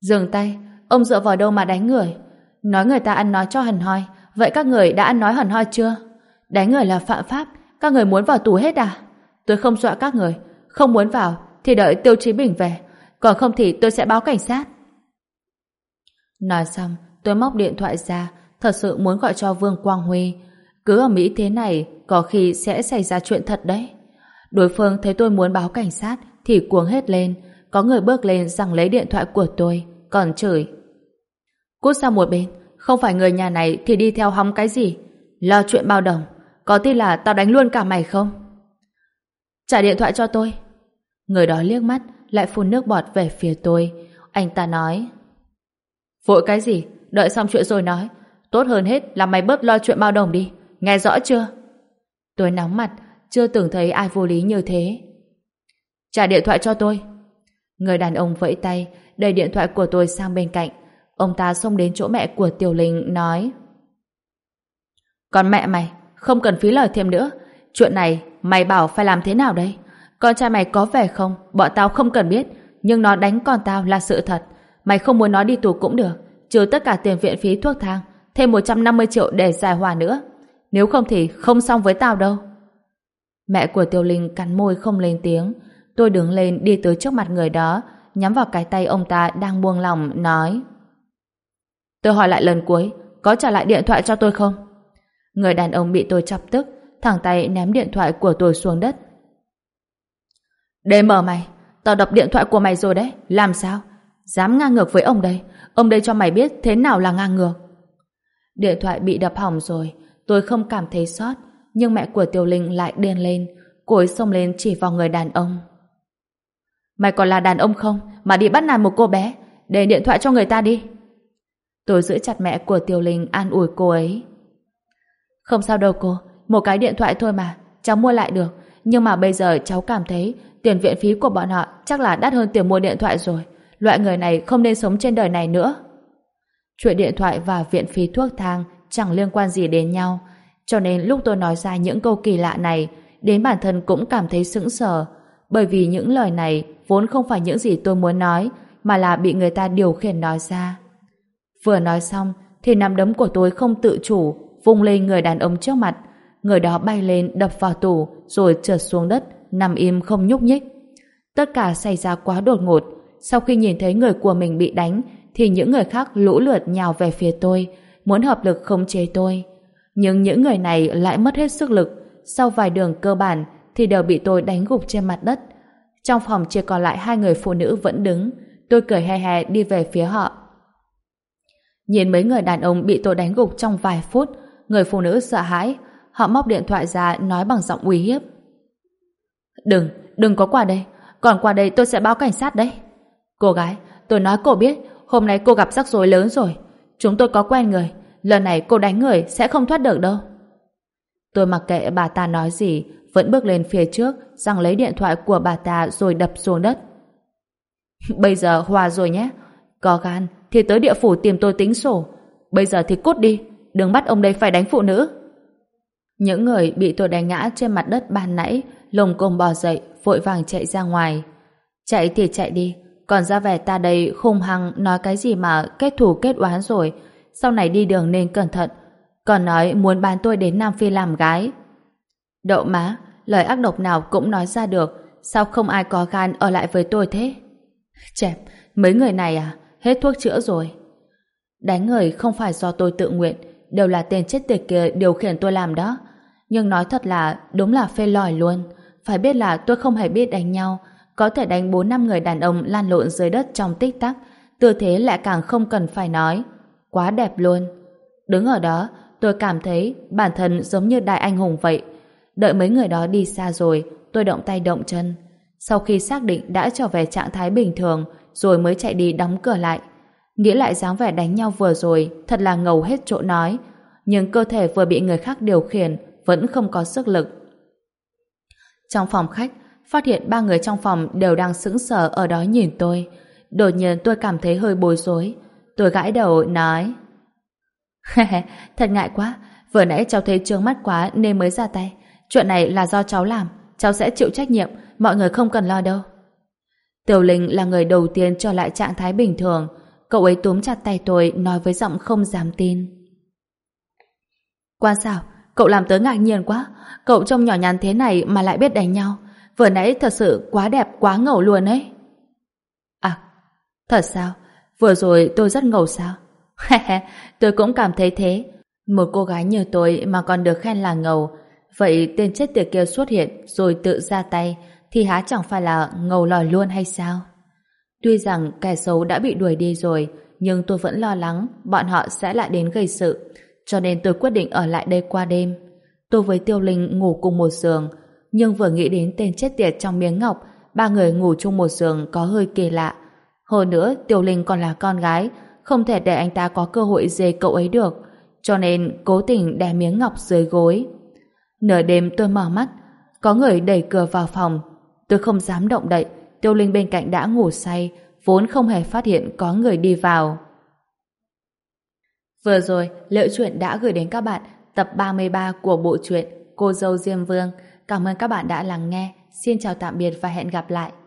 Dừng tay, ông dựa vào đâu mà đánh người? Nói người ta ăn nói cho hẳn hoi, vậy các người đã ăn nói hẳn hoi chưa? Đánh người là phạm pháp, các người muốn vào tù hết à? Tôi không dọa các người, không muốn vào thì đợi Tiêu Chí Bình về, còn không thì tôi sẽ báo cảnh sát. Nói xong, tôi móc điện thoại ra, thật sự muốn gọi cho Vương Quang Huy. Cứ ở Mỹ thế này, có khi sẽ xảy ra chuyện thật đấy. Đối phương thấy tôi muốn báo cảnh sát thì cuống hết lên. Có người bước lên giằng lấy điện thoại của tôi, còn chửi: cút sang một bên, không phải người nhà này thì đi theo hóng cái gì? Lo chuyện bao đồng, có tin là tao đánh luôn cả mày không? Trả điện thoại cho tôi. Người đó liếc mắt, lại phun nước bọt về phía tôi. Anh ta nói: vội cái gì, đợi xong chuyện rồi nói. Tốt hơn hết là mày bớt lo chuyện bao đồng đi, nghe rõ chưa? Tôi nóng mặt, chưa từng thấy ai vô lý như thế. Trả điện thoại cho tôi. Người đàn ông vẫy tay, đẩy điện thoại của tôi sang bên cạnh. Ông ta xông đến chỗ mẹ của Tiểu Linh, nói: còn mẹ mày, không cần phí lời thêm nữa. Chuyện này mày bảo phải làm thế nào đây? Con trai mày có về không, bọn tao không cần biết, nhưng nó đánh con tao là sự thật. Mày không muốn nó đi tù cũng được, trừ tất cả tiền viện phí thuốc thang, thêm một trăm năm mươi triệu để giải hòa nữa. Nếu không thì không xong với tao đâu. Mẹ của Tiểu Linh cắn môi không lên tiếng. Tôi đứng lên đi tới trước mặt người đó, nhắm vào cái tay ông ta đang buông lỏng, nói: tôi hỏi lại lần cuối, có trả lại điện thoại cho tôi không? Người đàn ông bị tôi chọc tức, thẳng tay ném điện thoại của tôi xuống đất. Để mở mày, tao đập điện thoại của mày rồi đấy, làm sao? Dám ngang ngược với ông đây, ông đây cho mày biết thế nào là ngang ngược. Điện thoại bị đập hỏng rồi, tôi không cảm thấy sót, nhưng mẹ của Tiểu Linh lại điên lên, cô ấy xông lên chỉ vào người đàn ông. Mày còn là đàn ông không mà đi bắt nạt một cô bé? Để điện thoại cho người ta đi. Tôi giữ chặt mẹ của Tiểu Linh an ủi cô ấy. Không sao đâu cô, một cái điện thoại thôi mà, cháu mua lại được. Nhưng mà bây giờ cháu cảm thấy tiền viện phí của bọn họ chắc là đắt hơn tiền mua điện thoại rồi. Loại người này không nên sống trên đời này nữa. Chuyện điện thoại và viện phí thuốc thang chẳng liên quan gì đến nhau, cho nên lúc tôi nói ra những câu kỳ lạ này, đến bản thân cũng cảm thấy sững sờ, bởi vì những lời này vốn không phải những gì tôi muốn nói, mà là bị người ta điều khiển nói ra. Vừa nói xong thì nắm đấm của tôi không tự chủ vung lên người đàn ông trước mặt. Người đó bay lên đập vào tủ rồi trượt xuống đất, nằm im không nhúc nhích. Tất cả xảy ra quá đột ngột. Sau khi nhìn thấy người của mình bị đánh thì những người khác lũ lượt nhào về phía tôi, muốn hợp lực khống chế tôi. Nhưng những người này lại mất hết sức lực. Sau vài đường cơ bản thì đều bị tôi đánh gục trên mặt đất. Trong phòng chỉ còn lại hai người phụ nữ vẫn đứng. Tôi cười he he đi về phía họ. Nhìn mấy người đàn ông bị tôi đánh gục trong vài phút, người phụ nữ sợ hãi. Họ móc điện thoại ra nói bằng giọng uy hiếp: Đừng, đừng có qua đây. Còn qua đây tôi sẽ báo cảnh sát đấy. Cô gái, tôi nói cô biết, hôm nay cô gặp rắc rối lớn rồi. Chúng tôi có quen người, lần này cô đánh người sẽ không thoát được đâu. Tôi mặc kệ bà ta nói gì, vẫn bước lên phía trước, giằng lấy điện thoại của bà ta rồi đập xuống đất. Bây giờ hòa rồi nhé. Có gan thì tới địa phủ tìm tôi tính sổ. Bây giờ thì cút đi, đừng bắt ông đây phải đánh phụ nữ. Những người bị tôi đánh ngã trên mặt đất ban nãy lồm cồm bò dậy, vội vàng chạy ra ngoài. Chạy thì chạy đi, còn ra vẻ ta đây hung hăng nói cái gì mà kết thù kết oán rồi, sau này đi đường nên cẩn thận, còn nói muốn bán tôi đến Nam Phi làm gái. Đậu má, lời ác độc nào cũng nói ra được, sao không ai có gan ở lại với tôi thế? Chẹp, mấy người này à, hết thuốc chữa rồi. Đánh người không phải do tôi tự nguyện, đều là tên chết tiệt kia điều khiển tôi làm đó. Nhưng nói thật là đúng là phê lòi luôn. Phải biết là tôi không hề biết đánh nhau, có thể đánh bốn năm người đàn ông lăn lộn dưới đất trong tích tắc, tư thế lại càng không cần phải nói. Quá đẹp luôn. Đứng ở đó, tôi cảm thấy bản thân giống như đại anh hùng vậy. Đợi mấy người đó đi xa rồi, tôi động tay động chân. Sau khi xác định đã trở về trạng thái bình thường, rồi mới chạy đi đóng cửa lại. Nghĩ lại dáng vẻ đánh nhau vừa rồi, thật là ngầu hết chỗ nói. Nhưng cơ thể vừa bị người khác điều khiển, vẫn không có sức lực. Trong phòng khách, phát hiện ba người trong phòng đều đang sững sờ ở đó nhìn tôi. Đột nhiên tôi cảm thấy hơi bối rối. Tôi gãi đầu nói: Thật ngại quá, vừa nãy cháu thấy trướng mắt quá nên mới ra tay. Chuyện này là do cháu làm, cháu sẽ chịu trách nhiệm, mọi người không cần lo đâu. Tiểu Linh là người đầu tiên trở lại trạng thái bình thường. Cậu ấy túm chặt tay tôi, nói với giọng không dám tin. Quan sao? Cậu làm tớ ngạc nhiên quá. Cậu trông nhỏ nhắn thế này mà lại biết đánh nhau. Vừa nãy thật sự quá đẹp, quá ngầu luôn ấy. À, thật sao? Vừa rồi tôi rất ngầu sao? Tôi cũng cảm thấy thế. Một cô gái như tôi mà còn được khen là ngầu, vậy tên chết tiệt kia xuất hiện rồi tự ra tay thì há chẳng phải là ngầu lòi luôn hay sao? Tuy rằng kẻ xấu đã bị đuổi đi rồi, nhưng tôi vẫn lo lắng bọn họ sẽ lại đến gây sự, cho nên tôi quyết định ở lại đây qua đêm. Tôi với Tiêu Linh ngủ cùng một giường, nhưng vừa nghĩ đến tên chết tiệt trong miếng ngọc, ba người ngủ chung một giường có hơi kỳ lạ. Hơn nữa, Tiêu Linh còn là con gái, không thể để anh ta có cơ hội dề cậu ấy được, cho nên cố tình đè miếng ngọc dưới gối. Nửa đêm tôi mở mắt, có người đẩy cửa vào phòng. Tôi không dám động đậy, Tiêu Linh bên cạnh đã ngủ say, vốn không hề phát hiện có người đi vào. Vừa rồi, Liệu Chuyện đã gửi đến các bạn tập ba mươi ba của bộ truyện Cô dâu Diêm Vương. Cảm ơn các bạn đã lắng nghe. Xin chào tạm biệt và hẹn gặp lại.